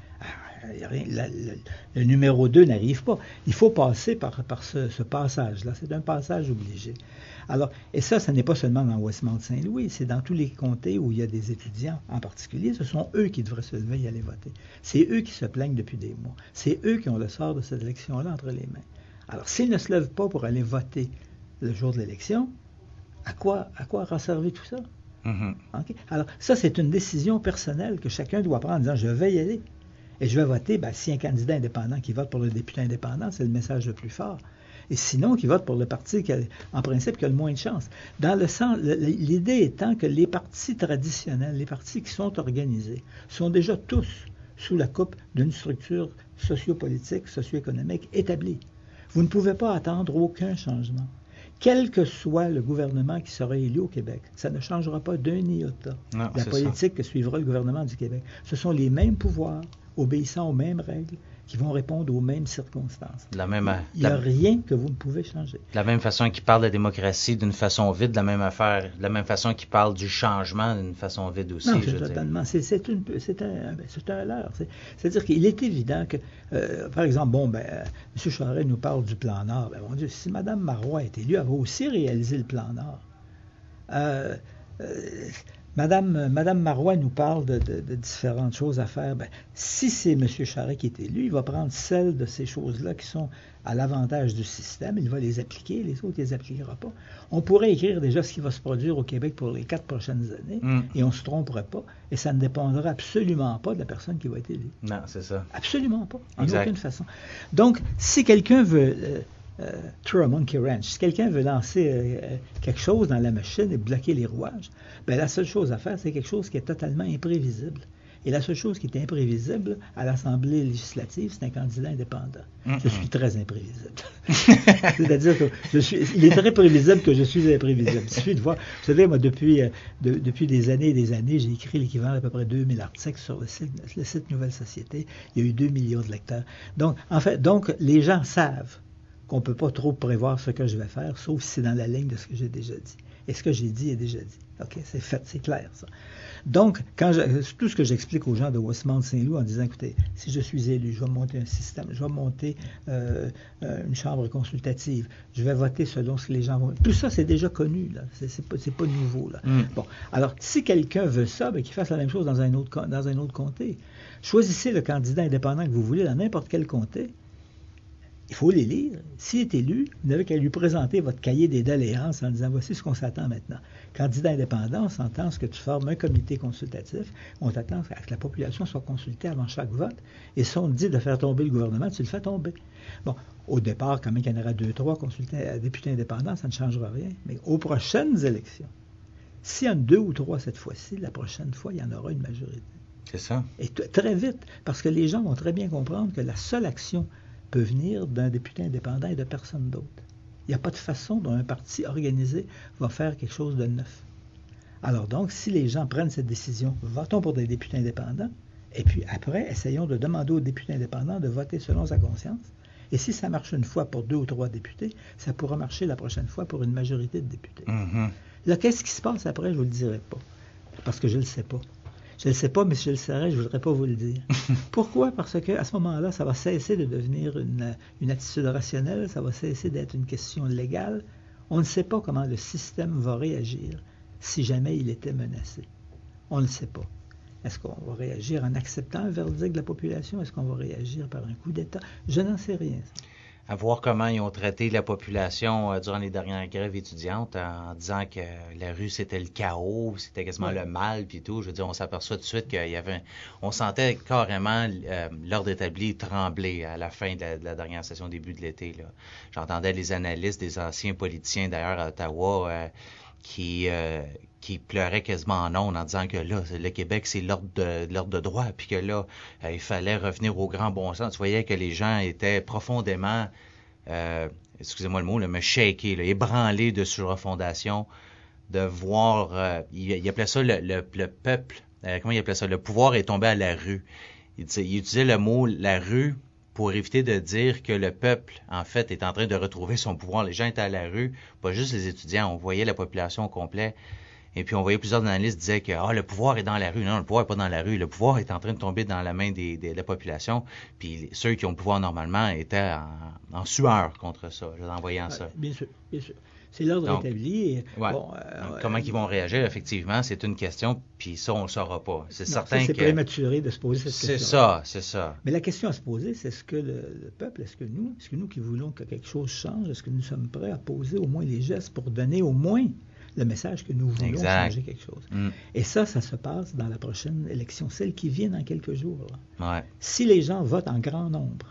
rien, la, la, le numéro deux n'arrive pas. Il faut passer par, par ce, ce passage-là. C'est un passage obligé. Alors, et ça, ce n'est pas seulement dans Westmount-Saint-Louis, c'est dans tous les comtés où il y a des étudiants en particulier. Ce sont eux qui devraient se lever et aller voter. C'est eux qui se plaignent depuis des mois. C'est eux qui ont le sort de cette élection-là entre les mains. Alors, s'ils ne se lèvent pas pour aller voter le jour de l'élection, À quoi, à quoi aura servi tout ça? Mm-hmm. Okay? Alors, ça, c'est une décision personnelle que chacun doit prendre en disant, je vais y aller. Et je vais voter, ben, si un candidat indépendant qui vote pour le député indépendant, c'est le message le plus fort. Et sinon, qui vote pour le parti, qui a, en principe, qui a le moins de chance. Dans le sens, l'idée étant que les partis traditionnels, les partis qui sont organisés, sont déjà tous sous la coupe d'une structure sociopolitique, socio-économique établie. Vous ne pouvez pas attendre aucun changement. Quel que soit le gouvernement qui sera élu au Québec, ça ne changera pas d'un iota non, la politique ça. que suivra le gouvernement du Québec. Ce sont les mêmes pouvoirs, obéissant aux mêmes règles, qui vont répondre aux mêmes circonstances. La même, Il n'y a la, rien que vous ne pouvez changer. De la même façon qu'ils parlent de la démocratie d'une façon vide, de la même affaire, de la même façon qu'ils parlent du changement d'une façon vide aussi. Non, je c'est totalement. C'est, c'est, une, c'est, un, c'est un leurre. C'est, c'est-à-dire qu'il est évident que, euh, par exemple, bon, ben, euh, M. Charest nous parle du plan Nord. Ben, mon Dieu, si Mme Marois est élue, elle va aussi réaliser le plan Nord. Euh, euh, Madame, Madame Marois nous parle de, de, de différentes choses à faire. Ben, si c'est M. Charest qui est élu, il va prendre celles de ces choses-là qui sont à l'avantage du système. Il va les appliquer, les autres ne les appliquera pas. On pourrait écrire déjà ce qui va se produire au Québec pour les quatre prochaines années mm. et on ne se tromperait pas. Et ça ne dépendra absolument pas de la personne qui va être élue. Non, c'est ça. Absolument pas, en exact. aucune façon. Donc, si quelqu'un veut... Euh, Euh, throw a monkey wrench. Si quelqu'un veut lancer euh, quelque chose dans la machine et bloquer les rouages, ben la seule chose à faire, c'est quelque chose qui est totalement imprévisible. Et la seule chose qui est imprévisible à l'Assemblée législative, c'est un candidat indépendant. Mm-hmm. Je suis très imprévisible. C'est-à-dire que je suis, il est très prévisible que je suis imprévisible. Il suffit de voir. Vous savez, moi, depuis, euh, de, depuis des années et des années, j'ai écrit l'équivalent d'à peu près deux mille articles sur le site, le site Nouvelle Société. Il y a eu deux millions de lecteurs. Donc, en fait, donc, les gens savent qu'on ne peut pas trop prévoir ce que je vais faire, sauf si c'est dans la ligne de ce que j'ai déjà dit. Et ce que j'ai dit est déjà dit. OK, c'est fait, c'est clair, ça. Donc, quand je, tout ce que j'explique aux gens de Westmount-Saint-Louis en disant, écoutez, si je suis élu, je vais monter un système, je vais monter euh, une chambre consultative, je vais voter selon ce que les gens vont... Tout ça, c'est déjà connu, là. C'est, c'est, pas, c'est pas nouveau, là. Mm. Bon, alors, si quelqu'un veut ça, ben, qu'il fasse la même chose dans un autre, dans un autre comté. Choisissez le candidat indépendant que vous voulez dans n'importe quel comté. Il faut les lire. S'il est élu, vous n'avez qu'à lui présenter votre cahier des doléances en disant, voici ce qu'on s'attend maintenant. Candidat indépendant, on s'entend ce que tu formes un comité consultatif, on t'attend à ce que la population soit consultée avant chaque vote, et si on te dit de faire tomber le gouvernement, tu le fais tomber. Bon, au départ, quand même qu'il y en aura deux, trois consultants, députés indépendants, ça ne changera rien, mais aux prochaines élections, s'il y en a deux ou trois cette fois-ci, la prochaine fois, il y en aura une majorité. C'est ça. Et t- très vite, parce que les gens vont très bien comprendre que la seule action peut venir d'un député indépendant et de personne d'autre. Il n'y a pas de façon dont un parti organisé va faire quelque chose de neuf. Alors donc, si les gens prennent cette décision, votons pour des députés indépendants, et puis après, essayons de demander aux députés indépendants de voter selon sa conscience. Et si ça marche une fois pour deux ou trois députés, ça pourra marcher la prochaine fois pour une majorité de députés. Mm-hmm. Là, qu'est-ce qui se passe après? Je ne vous le dirai pas, parce que je ne le sais pas. Je ne le sais pas, mais si je le saurais, je ne voudrais pas vous le dire. Pourquoi? Parce qu'à ce moment-là, ça va cesser de devenir une, une attitude rationnelle, ça va cesser d'être une question légale. On ne sait pas comment le système va réagir si jamais il était menacé. On ne le sait pas. Est-ce qu'on va réagir en acceptant un verdict de la population? Est-ce qu'on va réagir par un coup d'État? Je n'en sais rien. À voir comment ils ont traité la population euh, durant les dernières grèves étudiantes en disant que la rue c'était le chaos, c'était quasiment ouais. le mal puis tout. Je veux dire, on s'aperçoit tout de suite qu'il y avait, un... on sentait carrément euh, l'ordre établi trembler à la fin de la, de la dernière session, début de l'été. Là. J'entendais les analystes, des anciens politiciens d'ailleurs à Ottawa euh, qui euh, qui pleurait quasiment en ondes en disant que là, le Québec, c'est l'ordre de, l'ordre de droit, puis que là, euh, il fallait revenir au grand bon sens. Tu voyais que les gens étaient profondément, euh, excusez-moi le mot, là, me shaker, là, ébranlés de surrefondation, de voir, euh, il, il appelait ça le, le, le peuple, euh, comment il appelait ça, le pouvoir est tombé à la rue. Il, il utilisait le mot la rue pour éviter de dire que le peuple, en fait, est en train de retrouver son pouvoir. Les gens étaient à la rue, pas juste les étudiants, on voyait la population au complet. Et puis, on voyait plusieurs analystes disaient que ah, le pouvoir est dans la rue. Non, le pouvoir n'est pas dans la rue. Le pouvoir est en train de tomber dans la main des, des, de la population. Puis, ceux qui ont le pouvoir normalement étaient en, en sueur contre ça, en voyant ça. Bien sûr, bien sûr. C'est l'ordre Donc, établi. Et, ouais. bon, euh, comment euh, ils vont réagir, effectivement, c'est une question. Puis ça, on ne le saura pas. C'est non, certain ça, c'est que... C'est prématuré de se poser cette question. C'est ça, c'est ça. Mais la question à se poser, c'est est-ce que le, le peuple, est-ce que nous, est-ce que nous qui voulons que quelque chose change, est-ce que nous sommes prêts à poser au moins les gestes pour donner au moins le message que nous voulons exact. changer quelque chose. Mm. Et ça, ça se passe dans la prochaine élection, celle qui vient dans quelques jours. Ouais. Si les gens votent en grand nombre,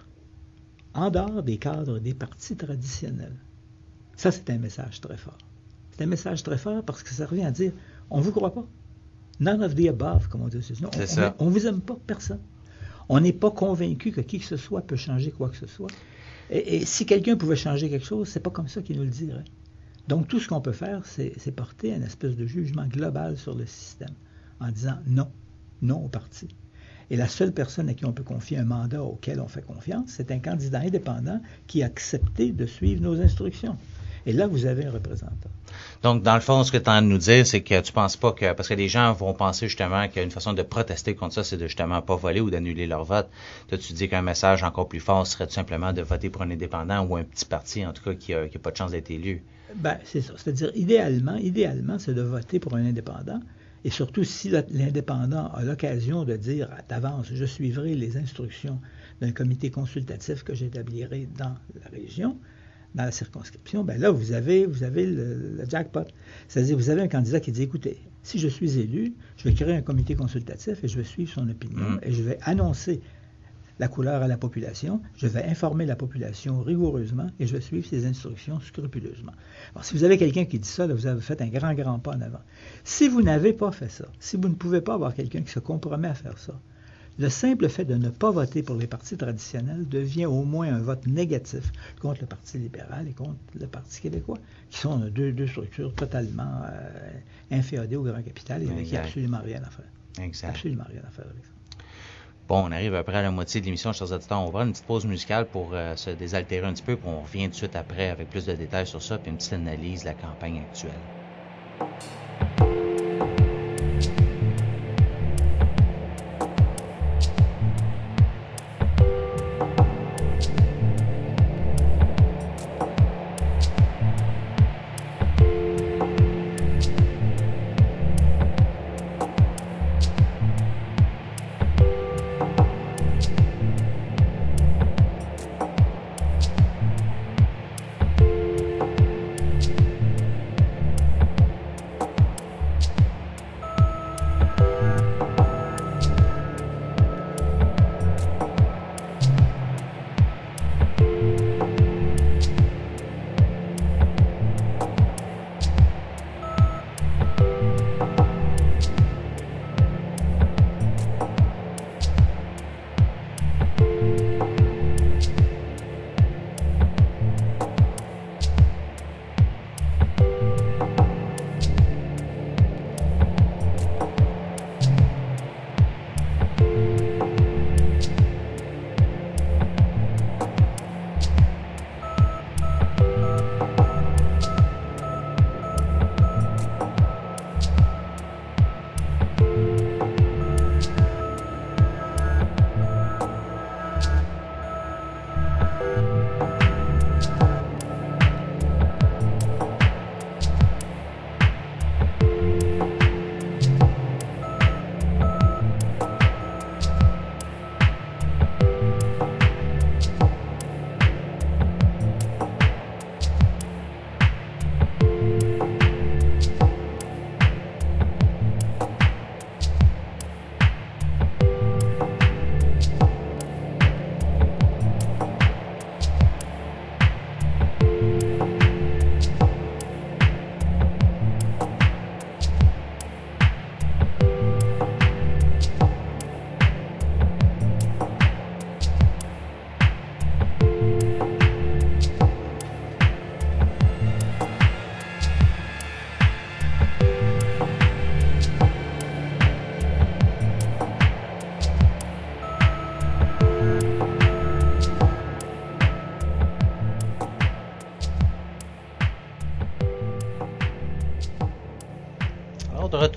en dehors des cadres des partis traditionnels, ça, c'est un message très fort. C'est un message très fort parce que ça revient à dire, on ne vous croit pas. None of the above, comme on dit. Non, c'est on, ça. On ne vous aime pas, personne. On n'est pas convaincu que qui que ce soit peut changer quoi que ce soit. Et, et si quelqu'un pouvait changer quelque chose, c'est pas comme ça qu'il nous le dirait. Donc, tout ce qu'on peut faire, c'est, c'est porter un espèce de jugement global sur le système en disant non, non au parti. Et la seule personne à qui on peut confier un mandat auquel on fait confiance, c'est un candidat indépendant qui a accepté de suivre nos instructions. Et là, vous avez un représentant. Donc, dans le fond, ce que tu as à nous dire, c'est que tu penses pas que... Parce que les gens vont penser justement qu'une façon de protester contre ça, c'est de justement pas voler ou d'annuler leur vote. Toi, tu dis qu'un message encore plus fort serait tout simplement de voter pour un indépendant ou un petit parti, en tout cas, qui n'a pas de chance d'être élu. Ben, c'est ça. C'est-à-dire, idéalement, idéalement, c'est de voter pour un indépendant. Et surtout, si l'indépendant a l'occasion de dire d'avance, je suivrai les instructions d'un comité consultatif que j'établirai dans la région, dans la circonscription, ben là, vous avez, vous avez le, le jackpot. C'est-à-dire, vous avez un candidat qui dit, écoutez, si je suis élu, je vais créer un comité consultatif et je vais suivre son opinion mmh. et je vais annoncer la couleur à la population, je vais informer la population rigoureusement et je vais suivre ses instructions scrupuleusement. Alors, si vous avez quelqu'un qui dit ça, là, vous avez fait un grand, grand pas en avant. Si vous n'avez pas fait ça, si vous ne pouvez pas avoir quelqu'un qui se compromet à faire ça, le simple fait de ne pas voter pour les partis traditionnels devient au moins un vote négatif contre le Parti libéral et contre le Parti québécois, qui sont deux, deux structures totalement euh, inféodées au grand capital et avec qui absolument rien à faire. Exact. Absolument rien à faire avec ça. Bon, on arrive après à la moitié de l'émission, chers auditeurs. On va faire une petite pause musicale pour euh, se désaltérer un petit peu, puis on revient tout de suite après avec plus de détails sur ça, puis une petite analyse de la campagne actuelle.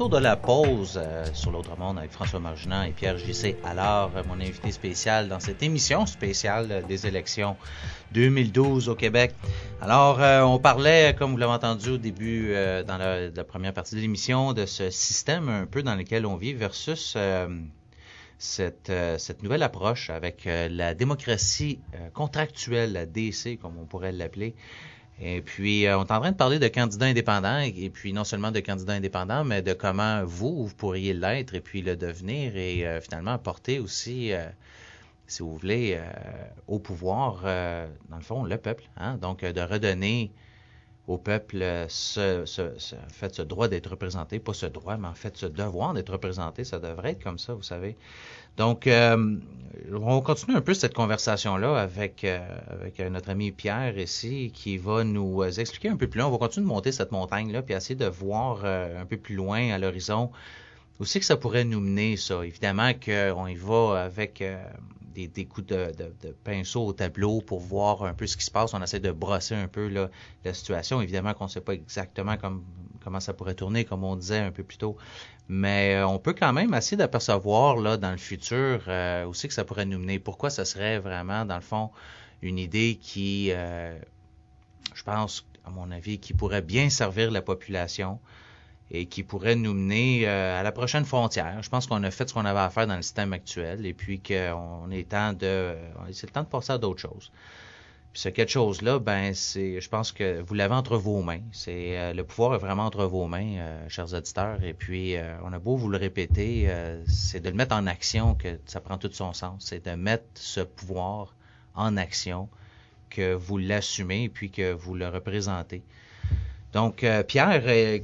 retour de la pause euh, sur l'autre monde avec François Marginant et Pierre J C Allard, mon invité spécial dans cette émission spéciale des élections deux mille douze au Québec. Alors, euh, on parlait, comme vous l'avez entendu au début, euh, dans la, la première partie de l'émission, de ce système un peu dans lequel on vit versus euh, cette, euh, cette nouvelle approche avec euh, la démocratie euh, contractuelle, la D C, comme on pourrait l'appeler. Et puis, euh, on est en train de parler de candidats indépendants, et, et puis non seulement de candidats indépendants, mais de comment vous, vous pourriez l'être et puis le devenir et euh, finalement apporter aussi, euh, si vous voulez, euh, au pouvoir, euh, dans le fond, le peuple. Hein? Donc, euh, de redonner au peuple ce, ce, ce, en fait, ce droit d'être représenté, pas ce droit, mais en fait ce devoir d'être représenté, ça devrait être comme ça, vous savez. Donc, euh, on continue un peu cette conversation-là avec, euh, avec notre ami Pierre ici, qui va nous expliquer un peu plus loin. On va continuer de monter cette montagne-là, puis essayer de voir euh, un peu plus loin à l'horizon aussi que ça pourrait nous mener, ça. Évidemment qu'on y va avec euh, des, des coups de, de, de pinceau au tableau pour voir un peu ce qui se passe. On essaie de brosser un peu là, la situation. Évidemment qu'on ne sait pas exactement comme, comment ça pourrait tourner, comme on disait un peu plus tôt. Mais euh, on peut quand même essayer d'apercevoir là, dans le futur euh, aussi que ça pourrait nous mener. Pourquoi ça serait vraiment, dans le fond, une idée qui, euh, je pense, à mon avis, qui pourrait bien servir la population et qui pourrait nous mener euh, à la prochaine frontière. Je pense qu'on a fait ce qu'on avait à faire dans le système actuel et puis qu'on est temps de, c'est le temps de passer à d'autres choses. Puis ce quelque chose-là, ben c'est, je pense que vous l'avez entre vos mains. C'est euh, le pouvoir est vraiment entre vos mains, euh, chers auditeurs. Et puis euh, on a beau vous le répéter, euh, c'est de le mettre en action que ça prend tout son sens. C'est de mettre ce pouvoir en action, que vous l'assumez et puis que vous le représentez. Donc euh, Pierre. Euh,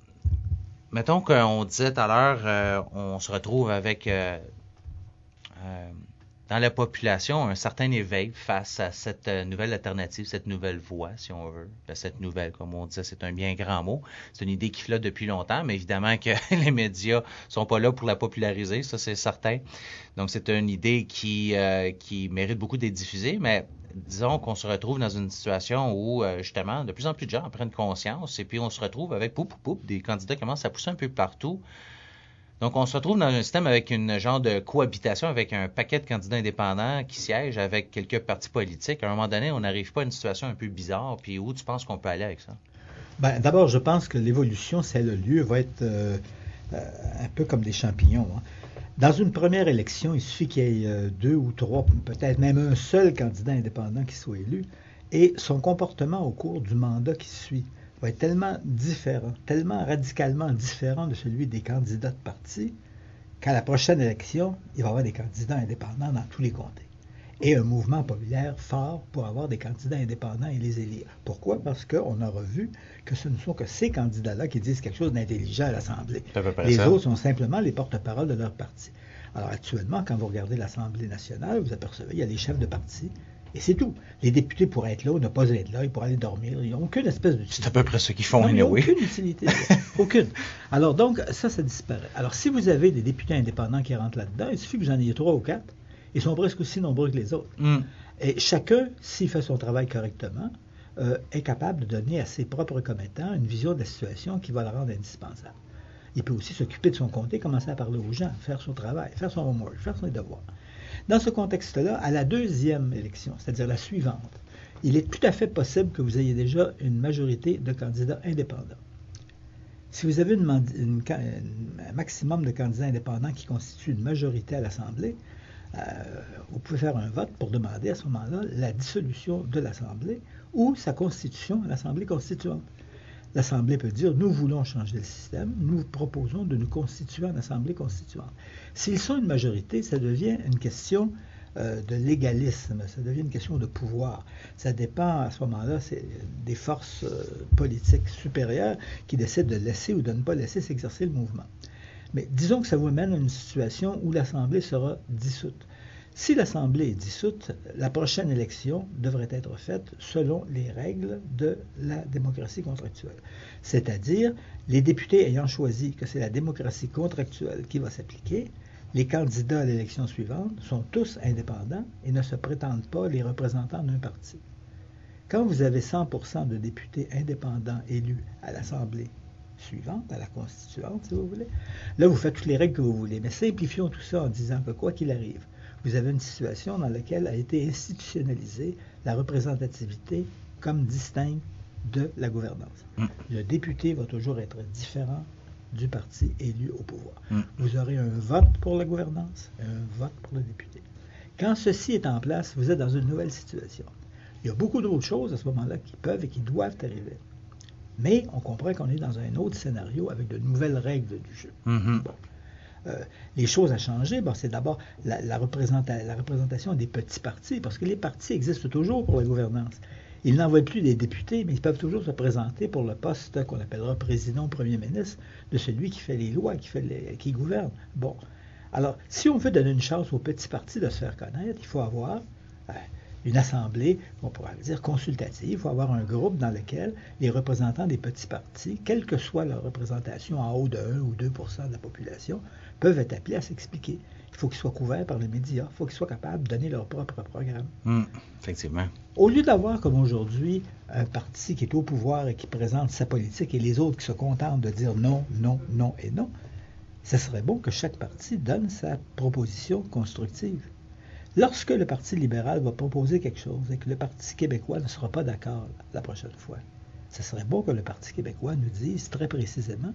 Mettons qu'on disait tout à l'heure, euh, on se retrouve avec, euh, euh, dans la population, un certain éveil face à cette euh, nouvelle alternative, cette nouvelle voie, si on veut. Ben, cette nouvelle, comme on disait, c'est un bien grand mot. C'est une idée qui flotte depuis longtemps, mais évidemment que les médias sont pas là pour la populariser, ça c'est certain. Donc c'est une idée qui, euh, qui mérite beaucoup d'être diffusée, mais disons qu'on se retrouve dans une situation où, euh, justement, de plus en plus de gens en prennent conscience et puis on se retrouve avec poup, poup, poup, des candidats qui commencent à pousser un peu partout. Donc, on se retrouve dans un système avec une genre de cohabitation avec un paquet de candidats indépendants qui siègent avec quelques partis politiques. À un moment donné, on n'arrive pas à une situation un peu bizarre. Puis où tu penses qu'on peut aller avec ça? Ben, d'abord, je pense que l'évolution, si elle a lieu, va être euh, euh, un peu comme des champignons. Hein. Dans une première élection, il suffit qu'il y ait deux ou trois, peut-être même un seul candidat indépendant qui soit élu, et son comportement au cours du mandat qui suit va être tellement différent, tellement radicalement différent de celui des candidats de parti, qu'à la prochaine élection, il va y avoir des candidats indépendants dans tous les comtés. Et un mouvement populaire fort pour avoir des candidats indépendants et les élire. Pourquoi? Parce qu'on aura vu que ce ne sont que ces candidats-là qui disent quelque chose d'intelligent à l'Assemblée. Les ça. autres sont simplement les porte-parole de leur parti. Alors actuellement, quand vous regardez l'Assemblée nationale, vous apercevez qu'il y a des chefs de parti, et c'est tout. Les députés pourraient être là ou ne pas être là, ils pourraient aller dormir, ils n'ont aucune espèce d'utilité. C'est à peu près ce qu'ils font, non, anyway. Aucune utilité. aucune. Alors donc, ça, ça disparaît. Alors si vous avez des députés indépendants qui rentrent là-dedans, il suffit que vous en ayez trois ou quatre, ils sont presque aussi nombreux que les autres. Mm. Et chacun, s'il fait son travail correctement, euh, est capable de donner à ses propres commettants une vision de la situation qui va la rendre indispensable. Il peut aussi s'occuper de son comté, commencer à parler aux gens, faire son travail, faire son homework, faire son devoir. Dans ce contexte-là, à la deuxième élection, c'est-à-dire la suivante, il est tout à fait possible que vous ayez déjà une majorité de candidats indépendants. Si vous avez une, une, un maximum de candidats indépendants qui constituent une majorité à l'Assemblée, euh, vous pouvez faire un vote pour demander à ce moment-là la dissolution de l'Assemblée ou sa constitution à l'Assemblée constituante. L'Assemblée peut dire, nous voulons changer le système, nous proposons de nous constituer en Assemblée constituante. S'ils sont une majorité, ça devient une question euh, de légalisme, ça devient une question de pouvoir. Ça dépend à ce moment-là c'est des forces euh, politiques supérieures qui décident de laisser ou de ne pas laisser s'exercer le mouvement. Mais disons que ça vous mène à une situation où l'Assemblée sera dissoute. Si l'Assemblée est dissoute, la prochaine élection devrait être faite selon les règles de la démocratie contractuelle. C'est-à-dire, les députés ayant choisi que c'est la démocratie contractuelle qui va s'appliquer, les candidats à l'élection suivante sont tous indépendants et ne se prétendent pas les représentants d'un parti. Quand vous avez cent pour cent de députés indépendants élus à l'Assemblée suivante, à la constituante, si vous voulez. Là, vous faites toutes les règles que vous voulez. Mais simplifions tout ça en disant que quoi qu'il arrive, vous avez une situation dans laquelle a été institutionnalisée la représentativité comme distincte de la gouvernance. Mm. Le député va toujours être différent du parti élu au pouvoir. Mm. Vous aurez un vote pour la gouvernance et un vote pour le député. Quand ceci est en place, vous êtes dans une nouvelle situation. Il y a beaucoup d'autres choses à ce moment-là qui peuvent et qui doivent arriver. Mais on comprend qu'on est dans un autre scénario avec de nouvelles règles du jeu. Mm-hmm. Bon. Euh, les choses à changer, bon, c'est d'abord la, la, représenta- la représentation des petits partis, parce que les partis existent toujours pour la gouvernance. Ils n'envoient plus des députés, mais ils peuvent toujours se présenter pour le poste qu'on appellera président ou premier ministre de celui qui fait les lois, qui, fait les, qui gouverne. Bon. Alors, si on veut donner une chance aux petits partis de se faire connaître, il faut avoir euh, une assemblée, on pourrait dire consultative, il faut avoir un groupe dans lequel les représentants des petits partis, quelle que soit leur représentation en haut de un ou deux pour cent de la population, peuvent être appelés à s'expliquer. Il faut qu'ils soient couverts par les médias, il faut qu'ils soient capables de donner leur propre programme. Mmh, effectivement. Au lieu d'avoir, comme aujourd'hui, un parti qui est au pouvoir et qui présente sa politique et les autres qui se contentent de dire non, non, non et non, ce serait bon que chaque parti donne sa proposition constructive. Lorsque le Parti libéral va proposer quelque chose et que le Parti québécois ne sera pas d'accord la prochaine fois, ce serait bon que le Parti québécois nous dise très précisément,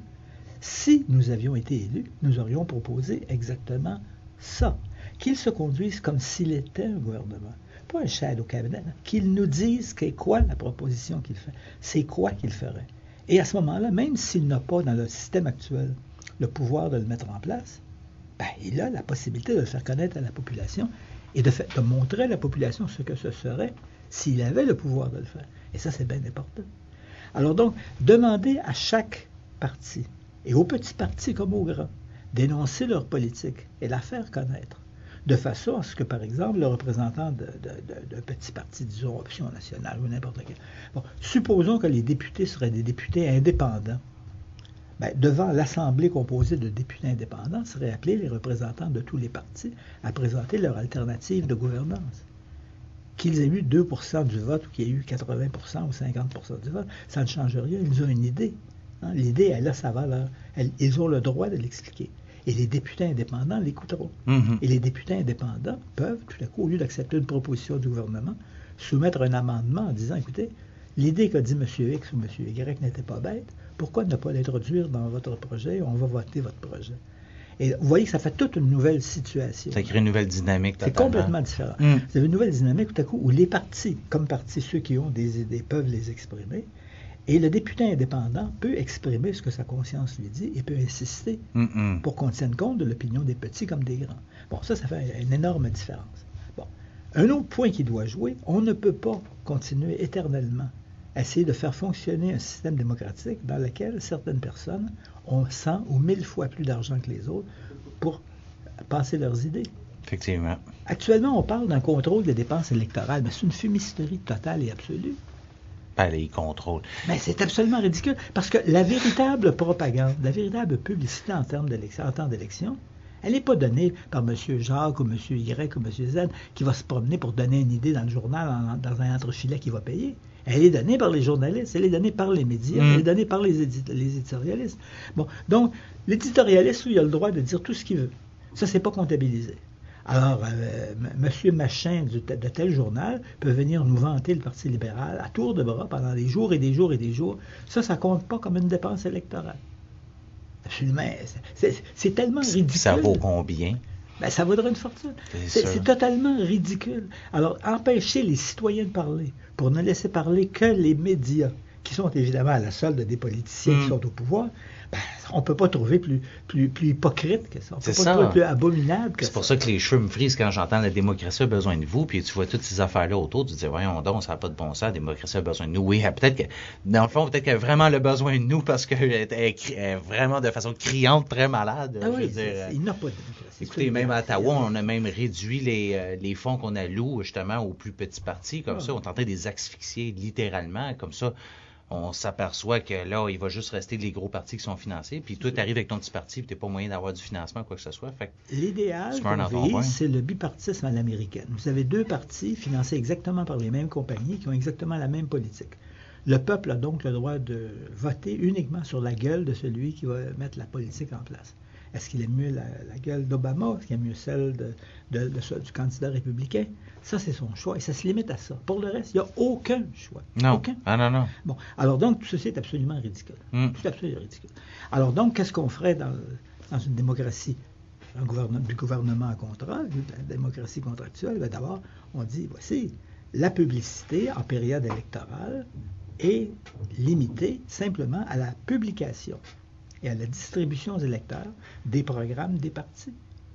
si nous avions été élus, nous aurions proposé exactement ça. Qu'il se conduise comme s'il était un gouvernement, pas un shadow cabinet, qu'il nous dise qu'est quoi la proposition qu'il fait, c'est quoi qu'il ferait. Et à ce moment-là, même s'il n'a pas dans le système actuel le pouvoir de le mettre en place, ben, il a la possibilité de le faire connaître à la population et de, fait, de montrer à la population ce que ce serait s'il avait le pouvoir de le faire. Et ça, c'est bien important. Alors donc, demander à chaque parti, et aux petits partis comme aux grands, d'énoncer leur politique et la faire connaître, de façon à ce que, par exemple, le représentant de, de, de, d'un petit parti, disons, Option nationale ou n'importe quel, bon, supposons que les députés seraient des députés indépendants, ben, devant l'Assemblée composée de députés indépendants, seraient appelés les représentants de tous les partis à présenter leur alternative de gouvernance. Qu'ils aient eu deux pour cent du vote ou qu'il y ait eu quatre-vingts pour cent ou cinquante pour cent du vote, ça ne change rien, ils ont une idée. Hein? L'idée, elle a sa valeur. Elle, ils ont le droit de l'expliquer. Et les députés indépendants l'écouteront. Mm-hmm. Et les députés indépendants peuvent, tout à coup, au lieu d'accepter une proposition du gouvernement, soumettre un amendement en disant, écoutez, l'idée qu'a dit M. X ou M. Y n'était pas bête, pourquoi ne pas l'introduire dans votre projet? On va voter votre projet. Et vous voyez que ça fait toute une nouvelle situation. Ça crée une nouvelle dynamique totalement. C'est complètement différent. Mm. Vous avez une nouvelle dynamique tout à coup où les partis, comme partis, ceux qui ont des idées, peuvent les exprimer. Et le député indépendant peut exprimer ce que sa conscience lui dit et peut insister Mm-mm. pour qu'on tienne compte de l'opinion des petits comme des grands. Bon, ça, ça fait une énorme différence. Bon. Un autre point qui doit jouer, on ne peut pas continuer éternellement à essayer de faire fonctionner un système démocratique dans lequel certaines personnes ont cent ou mille fois plus d'argent que les autres pour passer leurs idées. Effectivement. Actuellement, on parle d'un contrôle des dépenses électorales, mais c'est une fumisterie totale et absolue. Ben, les contrôles. Mais c'est absolument ridicule, parce que la véritable propagande, la véritable publicité en termes d'élection, en temps d'élection, elle n'est pas donnée par M. Jacques ou M. Y ou M. Z qui va se promener pour donner une idée dans le journal, en, dans un entrefilet qui va payer. Elle est donnée par les journalistes, elle est donnée par les médias, mmh. elle est donnée par les, édit- les éditorialistes. Bon, donc, l'éditorialiste, lui, il a le droit de dire tout ce qu'il veut. Ça, c'est pas comptabilisé. Alors, euh, M. Machin de, de tel journal peut venir nous vanter le Parti libéral à tour de bras pendant des jours et des jours et des jours. Ça, ça compte pas comme une dépense électorale. Absolument. C'est, c'est, c'est tellement ridicule. Ça vaut combien? Ben, ça vaudrait une fortune. C'est, c'est, c'est totalement ridicule. Alors, empêcher les citoyens de parler pour ne laisser parler que les médias, qui sont évidemment à la solde des politiciens mmh. qui sont au pouvoir, ben, on ne peut pas trouver plus, plus, plus hypocrite que ça. On ne peut pas ça. trouver plus abominable que ça. C'est pour ça que les cheveux me frisent quand j'entends la démocratie a besoin de vous, puis tu vois toutes ces affaires-là autour, tu te dis, voyons donc, ça n'a pas de bon sens, la démocratie a besoin de nous. Oui, peut-être que, dans le fond, peut-être qu'elle a vraiment le besoin de nous parce qu'elle est, est vraiment de façon criante, très malade. Ah oui, je veux dire, il n'a pas de démocratie. Écoutez, même à Ottawa, on a même réduit les, euh, les fonds qu'on alloue justement aux plus petits partis, comme ah. ça, on tentait de les asphyxier littéralement, comme ça. On s'aperçoit que là, il va juste rester les gros partis qui sont financés, puis tout arrive avec ton petit parti, puis t'es pas moyen d'avoir du financement, quoi que ce soit. Fait que l'idéal qu'on vise, c'est le bipartisme à l'américaine. Vous avez deux partis financés exactement par les mêmes compagnies qui ont exactement la même politique. Le peuple a donc le droit de voter uniquement sur la gueule de celui qui va mettre la politique en place. Est-ce qu'il aime mieux la, la gueule d'Obama? Est-ce qu'il aime mieux celle de, de, de, de, du candidat républicain? Ça, c'est son choix et ça se limite à ça. Pour le reste, il n'y a aucun choix. Non. Aucun. Ah non, non. Bon, alors donc, tout ceci est absolument ridicule. Mm. Tout absolument ridicule. Alors donc, qu'est-ce qu'on ferait dans, dans une démocratie? Un gouvernement, du gouvernement à contrat, la démocratie contractuelle, bien d'abord, on dit, voici, la publicité en période électorale est limitée simplement à la publication et à la distribution aux électeurs des programmes des partis.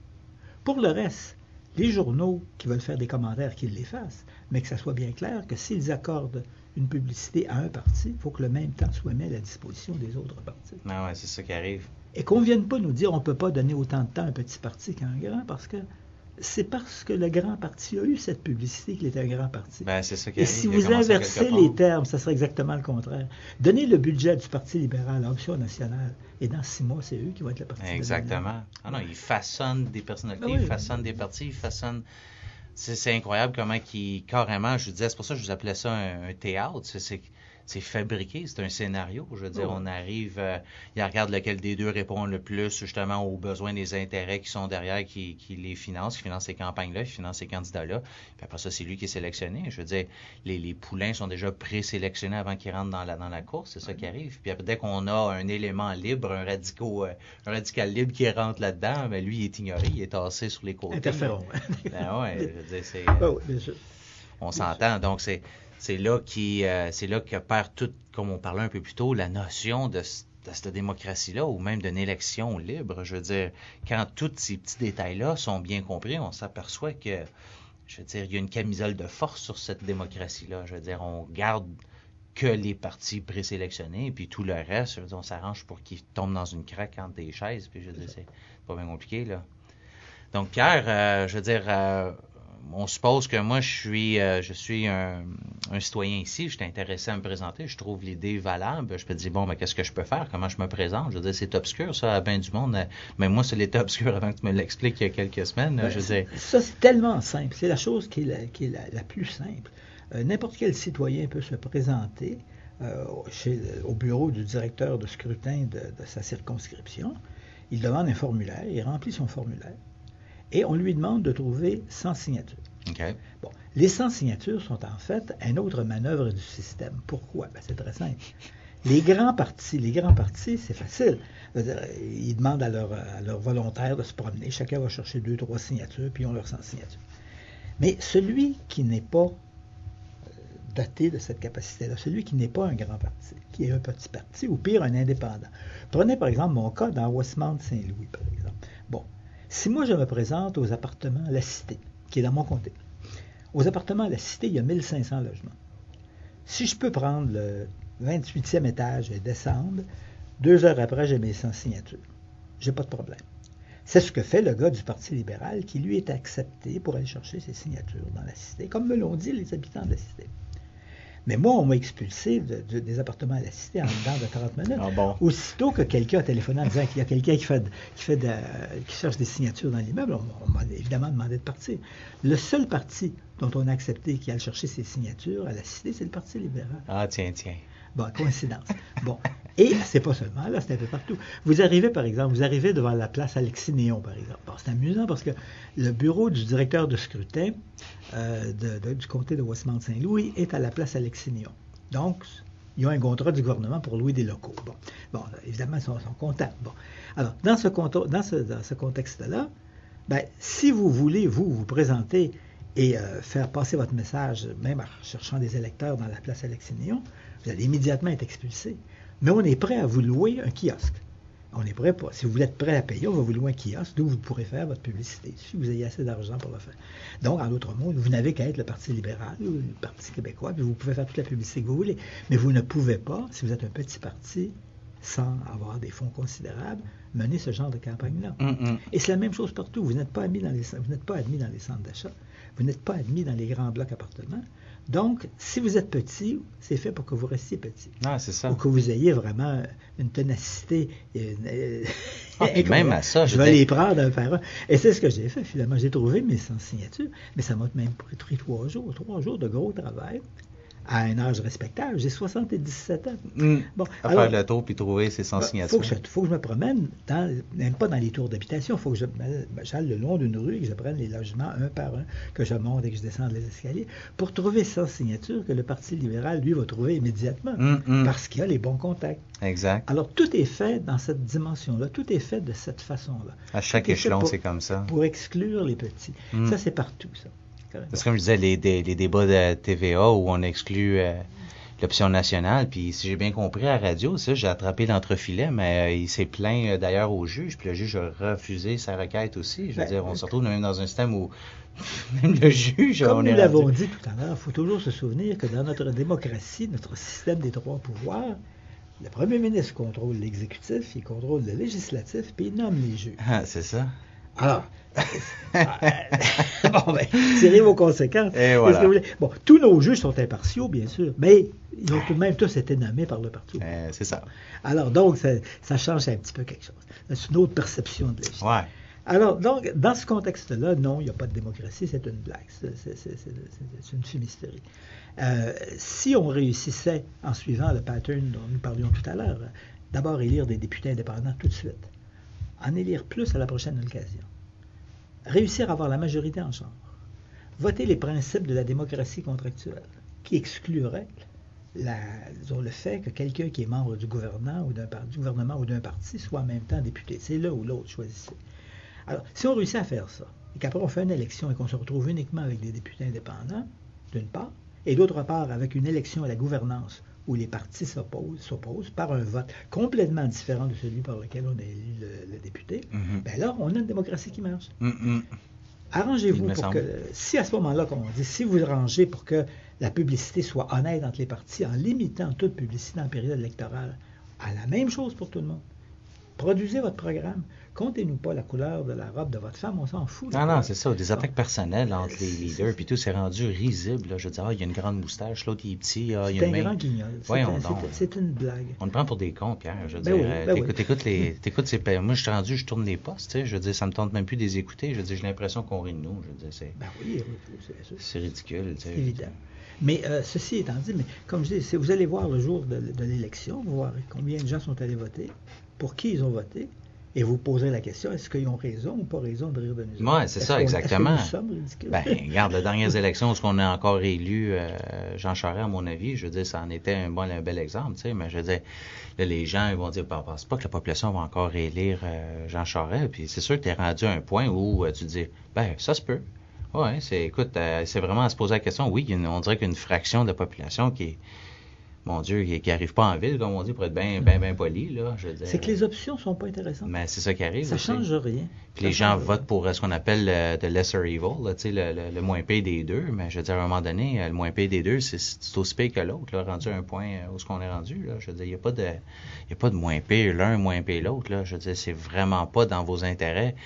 Pour le reste, les journaux qui veulent faire des commentaires, qu'ils les fassent, mais que ça soit bien clair que s'ils accordent une publicité à un parti, il faut que le même temps soit mis à la disposition des autres partis. Ah ouais, c'est ça qui arrive. Et qu'on ne vienne pas nous dire on ne peut pas donner autant de temps à un petit parti qu'à un grand, parce que c'est parce que le grand parti a eu cette publicité qu'il est un grand parti. Ben, c'est ça qui Et arrive. si Il a vous commencé à inversez quelque part. les termes, ça serait exactement le contraire. Donnez le budget du Parti libéral à Option nationale, et dans six mois, c'est eux qui vont être le parti dominant. Exactement. Ah non, ils façonnent des personnalités, Ah oui. ils façonnent des partis, ils façonnent... C'est, c'est incroyable comment qu'ils, carrément, je disais, c'est pour ça que je vous appelais ça un, un théâtre, c'est, c'est, c'est fabriqué, c'est un scénario. Je veux dire, Oh. on arrive, euh, il regarde lequel des deux répond le plus justement aux besoins des intérêts qui sont derrière, qui, qui les financent, qui financent ces campagnes-là, qui financent ces candidats-là. Puis après ça, c'est lui qui est sélectionné. Je veux dire, les, les poulains sont déjà présélectionnés avant qu'ils rentrent dans la, dans la course, c'est ça qui arrive. Puis après, dès qu'on a un élément libre, un, radico, euh, un radical libre qui rentre là-dedans, ben lui, il est ignoré, il est tassé sur les côtés. Interférons. Ben ouais, je veux dire, c'est... Ah oui, bien sûr. On s'entend. Donc, c'est, c'est là qui, euh, c'est là que perd tout, comme on parlait un peu plus tôt, la notion de, de cette démocratie-là ou même d'une élection libre. Je veux dire, quand tous ces petits détails-là sont bien compris, on s'aperçoit que, je veux dire, il y a une camisole de force sur cette démocratie-là. Je veux dire, on garde que les partis présélectionnés, puis tout le reste, je veux dire, on s'arrange pour qu'ils tombent dans une craque entre des chaises, puis je veux dire, c'est pas bien compliqué, là. Donc, Pierre, euh, je veux dire... Euh, on suppose que moi, je suis, euh, je suis un, un citoyen ici, je suis intéressé à me présenter, je trouve l'idée valable, je peux dire, bon, mais qu'est-ce que je peux faire, comment je me présente? Je veux dire, c'est obscur, ça, à bien du monde, mais moi, ça l'était obscur avant que tu me l'expliques il y a quelques semaines, Ben, je veux dire. Ça, c'est tellement simple, c'est la chose qui est la, qui est la, la plus simple. Euh, n'importe quel citoyen peut se présenter euh, chez, au bureau du directeur de scrutin de, de sa circonscription, il demande un formulaire, il remplit son formulaire, et on lui demande de trouver cent signatures. Okay. Bon, les cent signatures sont en fait une autre manœuvre du système. Pourquoi? Ben, c'est très simple. Les grands partis, les grands partis, c'est facile. Ils demandent à leurs à leur volontaires de se promener. Chacun va chercher deux, trois signatures, puis ils ont leurs cent signatures. Mais celui qui n'est pas doté de cette capacité-là, celui qui n'est pas un grand parti, qui est un petit parti, ou pire, un indépendant. Prenez par exemple mon cas dans Westmount-Saint-Louis, par exemple. Bon, si moi je me présente aux appartements La Cité, qui est dans mon comté, aux appartements La Cité, il y a mille cinq cents logements. Si je peux prendre le vingt-huitième étage et descendre, deux heures après, j'ai mes cent signatures. J'ai pas de problème. C'est ce que fait le gars du Parti libéral qui, lui, est accepté pour aller chercher ses signatures dans la Cité, comme me l'ont dit les habitants de la Cité. Mais moi, on m'a expulsé de, de, des appartements à la Cité en dedans de trente minutes. Ah bon? Aussitôt que quelqu'un a téléphoné en disant qu'il y a quelqu'un qui, fait de, qui, fait de, qui cherche des signatures dans l'immeuble, on, on m'a évidemment demandé de partir. Le seul parti dont on a accepté qu'il aille chercher ses signatures à la Cité, c'est le Parti libéral. Ah, tiens, tiens. Bon, coïncidence. Bon. Et c'est pas seulement là, c'est un peu partout. Vous arrivez, par exemple, vous arrivez devant la place Alexis-Néon, par exemple. Bon, c'est amusant parce que le bureau du directeur de scrutin euh, de, de, du comté de Westmount-Saint-Louis est à la place Alexis-Néon. Donc, ils ont un contrat du gouvernement pour louer des locaux. Bon, bon évidemment, ils sont, sont contents. Bon. Alors, dans ce, dans ce, dans ce contexte-là, ben, si vous voulez, vous, vous présenter et euh, faire passer votre message, même en cherchant des électeurs dans la place Alexis-Néon, vous allez immédiatement être expulsé. Mais on est prêt à vous louer un kiosque. On est prêt pour, si vous êtes prêt à payer, on va vous louer un kiosque d'où vous pourrez faire votre publicité, si vous ayez assez d'argent pour le faire. Donc, en d'autres mots, vous n'avez qu'à être le Parti libéral ou le Parti québécois, puis vous pouvez faire toute la publicité que vous voulez. Mais vous ne pouvez pas, si vous êtes un petit parti, sans avoir des fonds considérables, mener ce genre de campagne-là. Mm-mm. Et c'est la même chose partout. Vous n'êtes pas admis dans les, vous n'êtes pas admis dans les centres d'achat. Vous n'êtes pas admis dans les grands blocs appartements. Donc, si vous êtes petit, c'est fait pour que vous restiez petit. Ah, c'est ça. Ou que vous ayez vraiment une ténacité. Une, ah, et même à ça, je vais les prendre un par un. Et c'est ce que j'ai fait, finalement. J'ai trouvé mes cent signatures, mais ça m'a même pris trois jours, trois jours de gros travail à un âge respectable. J'ai soixante-dix-sept ans. Mm. Bon, à alors, faire le tour puis trouver ses sans il signatures. faut, faut que je me promène, dans, même pas dans les tours d'habitation, il faut que je j'aille le long d'une rue et que je prenne les logements un par un, que je monte et que je descende les escaliers, pour trouver sa signature que le Parti libéral, lui, va trouver immédiatement, Mm, mm. parce qu'il a les bons contacts. Exact. Alors, tout est fait dans cette dimension-là, tout est fait de cette façon-là. À chaque Tout est fait échelon, pour- c'est comme ça. Pour exclure les petits. Mm. Ça, c'est partout, ça. C'est comme je disais, les, dé- les débats de T V A où on exclut euh, l'option nationale. Puis si j'ai bien compris à la radio, ça, j'ai attrapé l'entrefilet, mais euh, il s'est plaint euh, d'ailleurs au juge. Puis le juge a refusé sa requête aussi. Je veux Ben, dire, on se retrouve même dans un système où même le juge, Comme on nous est l'avons rendu- dit tout à l'heure, il faut toujours se souvenir que dans notre démocratie, notre système des trois pouvoirs, le premier ministre contrôle l'exécutif, il contrôle le législatif, puis il nomme les juges. Ah, c'est ça. Alors, bon, ben, tirez vos conséquences. Et Qu'est-ce voilà. que vous voulez? Bon, tous nos juges sont impartiaux, bien sûr, mais ils ont tout de même tous été nommés par le parti. Euh, c'est ça. Alors, donc, ça, ça change un petit peu quelque chose. C'est une autre perception de l'État. Ouais. Alors, donc, dans ce contexte-là, non, il n'y a pas de démocratie, c'est une blague, c'est, c'est- c'est- c'est- c'est une fumisterie. Euh, si on réussissait, en suivant le pattern dont nous parlions tout à l'heure, d'abord élire des députés indépendants tout de suite, en élire plus à la prochaine occasion, réussir à avoir la majorité en chambre, voter les principes de la démocratie contractuelle, qui exclurait la, disons, le fait que quelqu'un qui est membre du gouvernement ou d'un, par- du gouvernement ou d'un parti soit en même temps député. C'est l'un ou l'autre, choisissez. Alors, si on réussit à faire ça, et qu'après on fait une élection et qu'on se retrouve uniquement avec des députés indépendants, d'une part, et d'autre part avec une élection à la gouvernance où les partis s'opposent, s'opposent par un vote complètement différent de celui par lequel on a élu le, le député, Mhm. bien là, on a une démocratie qui marche. Mm, mm. Il Arrangez-vous me pour semble. que, si à ce moment-là, comme on dit, si vous arrangez pour que la publicité soit honnête entre les partis en limitant toute publicité en période électorale, à la même chose pour tout le monde. Produisez votre programme. Comptez-nous pas la couleur de la robe de votre femme, on s'en fout. Non, non, c'est ça. Des attaques personnelles entre les C'est- leaders, c'est- puis tout, c'est rendu risible. Là. Je veux dire, ah, il y a une grande moustache, l'autre, il est petit. Ah, il y C'est a un une main. grand guignol. C'est Voyons un- donc. c'est- c'est une blague. On le prend pour des cons, Pierre. Je veux Ben dire, oui, euh, ben t'écoutes, oui. t'écoutes les, t'écoutes ces pa- moi, je suis rendu, je tourne les postes, tu sais. Je veux dire, ça me tente même plus de les écouter. Je veux dire, j'ai l'impression qu'on rit de nous. Je veux dire, c'est, Ben oui, oui, c'est sûr. c'est ridicule, tu sais. C'est évident. Mais euh, ceci étant dit, mais comme je dis, si vous allez voir le jour de, de l'élection, vous verrez combien de gens sont allés voter, pour qui ils ont voté, et vous poserez la question, est-ce qu'ils ont raison ou pas raison de rire de nous? Ouais, c'est Est-ce ça, qu'on- exactement. Est-ce que nous sommes ridicules? Ben, regarde, les dernières élections, où on a encore élu euh, Jean Charest, à mon avis, je veux dire, ça en était un, bon, un bel exemple, tu sais, mais je veux dire, là, les gens, ils vont dire, ben, pense pas que la population va encore élire euh, Jean Charest, puis c'est sûr que tu es rendu à un point où euh, tu dis, ben, ça se peut. Ouais, c'est, écoute, euh, c'est vraiment à se poser la question. Oui, il y a une- on dirait qu'il y a une fraction de la population qui est, mon Dieu, qui, qui arrive pas en ville, comme on dit, pour être bien, bien, bien poli, là, je veux dire. C'est que les options sont pas intéressantes. Mais c'est ça qui arrive. Ça aussi. change rien. Puis les Ça gens change rien. votent pour euh, ce qu'on appelle le the lesser evil, là, tu sais, le, le, le moins pire des deux. Mais je veux dire, à un moment donné, euh, le moins pire des deux, c'est, c'est aussi pire que l'autre, là, rendu à un point euh, où ce qu'on est rendu. Là. Je veux dire, il n'y a pas de, il y a pas de moins pire l'un, moins pire l'autre. Là. Je veux dire, c'est vraiment pas dans vos intérêts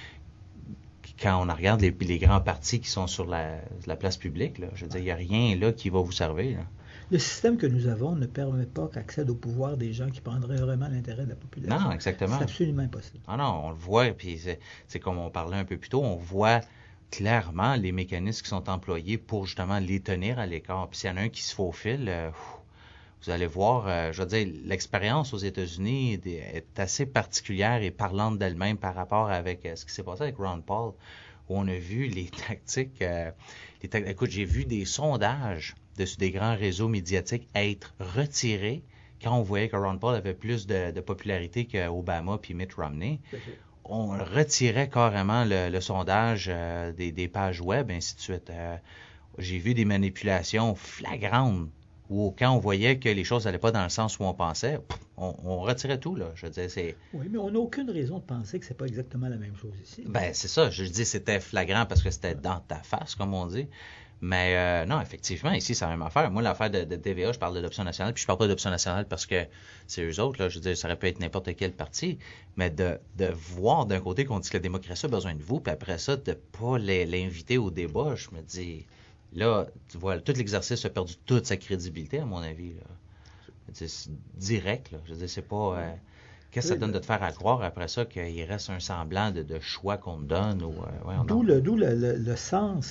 quand on regarde les, les grands partis qui sont sur la, la place publique. Là. Je veux dire, il n'y a rien là qui va vous servir. Là. Le système que nous avons ne permet pas qu'accèdent au pouvoir des gens qui prendraient vraiment l'intérêt de la population. Non, exactement. C'est absolument impossible. Ah non, on le voit, puis c'est, c'est comme on parlait un peu plus tôt, on voit clairement les mécanismes qui sont employés pour justement les tenir à l'écart. Puis s'il y en a un qui se faufile, euh, vous allez voir, euh, je veux dire, l'expérience aux États-Unis est, est assez particulière et parlante d'elle-même par rapport avec euh, ce qui s'est passé avec Ron Paul, où on a vu les tactiques. Euh, les ta- Écoute, j'ai vu des sondages de des grands réseaux médiatiques être retirés quand on voyait que Ron Paul avait plus de, de popularité qu'Obama puis Mitt Romney. On retirait carrément le, le sondage euh, des, des pages web, ainsi de suite. Euh, j'ai vu des manipulations flagrantes où quand on voyait que les choses n'allaient pas dans le sens où on pensait, on, on retirait tout, là. Je veux dire, c'est... Oui, mais on n'a aucune raison de penser que c'est pas exactement la même chose ici. Ben, c'est ça. Je dis c'était flagrant parce que c'était dans ta face, comme on dit. Mais euh, non, effectivement, ici, c'est la même affaire. Moi, l'affaire de, de T V A, je parle de l'option nationale, puis je parle pas d'option nationale parce que c'est eux autres, là. Je veux dire, ça aurait pu être n'importe quel parti. Mais de, de voir d'un côté qu'on dit que la démocratie a besoin de vous, puis après ça, de pas les, l'inviter au débat, je me dis... Là, tu vois, tout l'exercice a perdu toute sa crédibilité, à mon avis. Là. C'est direct, là. Je veux dire, c'est pas... Euh, qu'est-ce que ça donne de te faire à croire après ça qu'il reste un semblant de, de choix qu'on te donne? Ou, euh, ouais, D'où, le, d'où le, le, le sens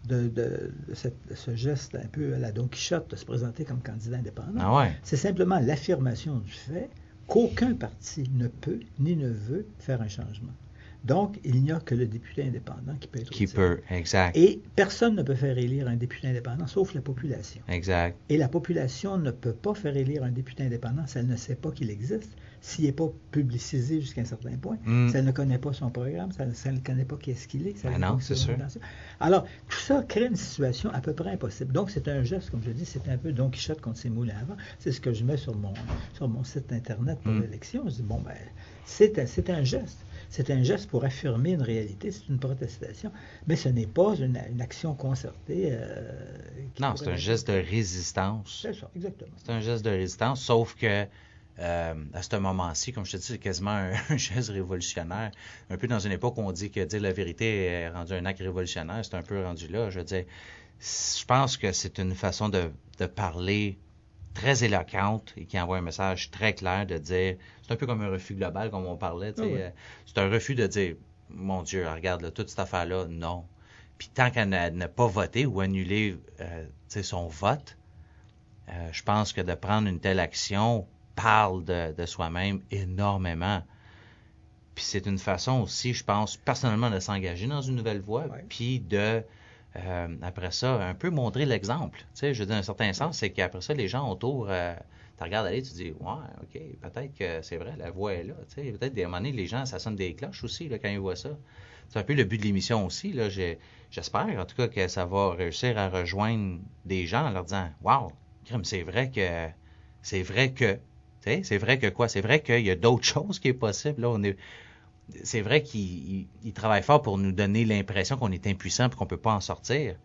de, de, de, cette, de ce geste un peu à la Don Quichotte de se présenter comme candidat indépendant. Ah ouais. C'est simplement l'affirmation du fait qu'aucun parti ne peut ni ne veut faire un changement. Donc, il n'y a que le député indépendant qui peut être Qui utile. peut, exact. Et personne ne peut faire élire un député indépendant, sauf la population. Exact. Et la population ne peut pas faire élire un député indépendant si elle ne sait pas qu'il existe, s'il n'est pas publicisé jusqu'à un certain point, Mm. si elle ne connaît pas son programme, si elle, si elle ne connaît pas qui est-ce qu'il est. Si elle Ben n'a non, pas c'est son sûr. orientation. Alors, tout ça crée une situation à peu près impossible. Donc, c'est un geste, comme je dis, c'est un peu Don Quichotte contre ses moulins avant. C'est ce que je mets sur mon, sur mon site Internet pour Mm. l'élection. Je dis, bon, ben, c'est un, c'est un geste. C'est un geste pour affirmer une réalité, c'est une protestation, mais ce n'est pas une, une action concertée. Euh, qui Non, pourrait c'est un être- geste de résistance. C'est ça, exactement. C'est un geste de résistance, sauf que euh, à ce moment-ci, comme je te dis, c'est quasiment un, un geste révolutionnaire. Un peu dans une époque où on dit que dire la vérité est rendu un acte révolutionnaire, c'est un peu rendu là. Je veux dire, je pense que c'est une façon de, de parler très éloquente et qui envoie un message très clair de dire, c'est un peu comme un refus global, comme on parlait. tu sais, Ah ouais. euh, C'est un refus de dire, mon Dieu, regarde, là, toute cette affaire-là, non. Puis tant qu'elle n'a n'a pas voté ou annulé euh, tu sais, son vote, euh, je pense que de prendre une telle action parle de, de soi-même énormément. Puis c'est une façon aussi, je pense, personnellement, de s'engager dans une nouvelle voie, Ouais. puis de, euh, après ça, un peu montrer l'exemple. Tu sais, je veux dire, dans un certain sens, c'est qu'après ça, les gens autour, euh, tu regardes aller, tu dis, ouais, OK, peut-être que c'est vrai, la voix est là. Tu sais, peut-être, des moments donné, les gens, ça sonne des cloches aussi, là, quand ils voient ça. C'est un peu le but de l'émission aussi, là. J'ai- J'espère, en tout cas, que ça va réussir à rejoindre des gens en leur disant, wow, crime, c'est vrai que, c'est vrai que, tu sais, c'est vrai que quoi? C'est vrai qu'il y a d'autres choses qui est possible, là. On est, c'est vrai qu'ils ils- ils travaillent fort pour nous donner l'impression qu'on est impuissant et qu'on ne peut pas en sortir.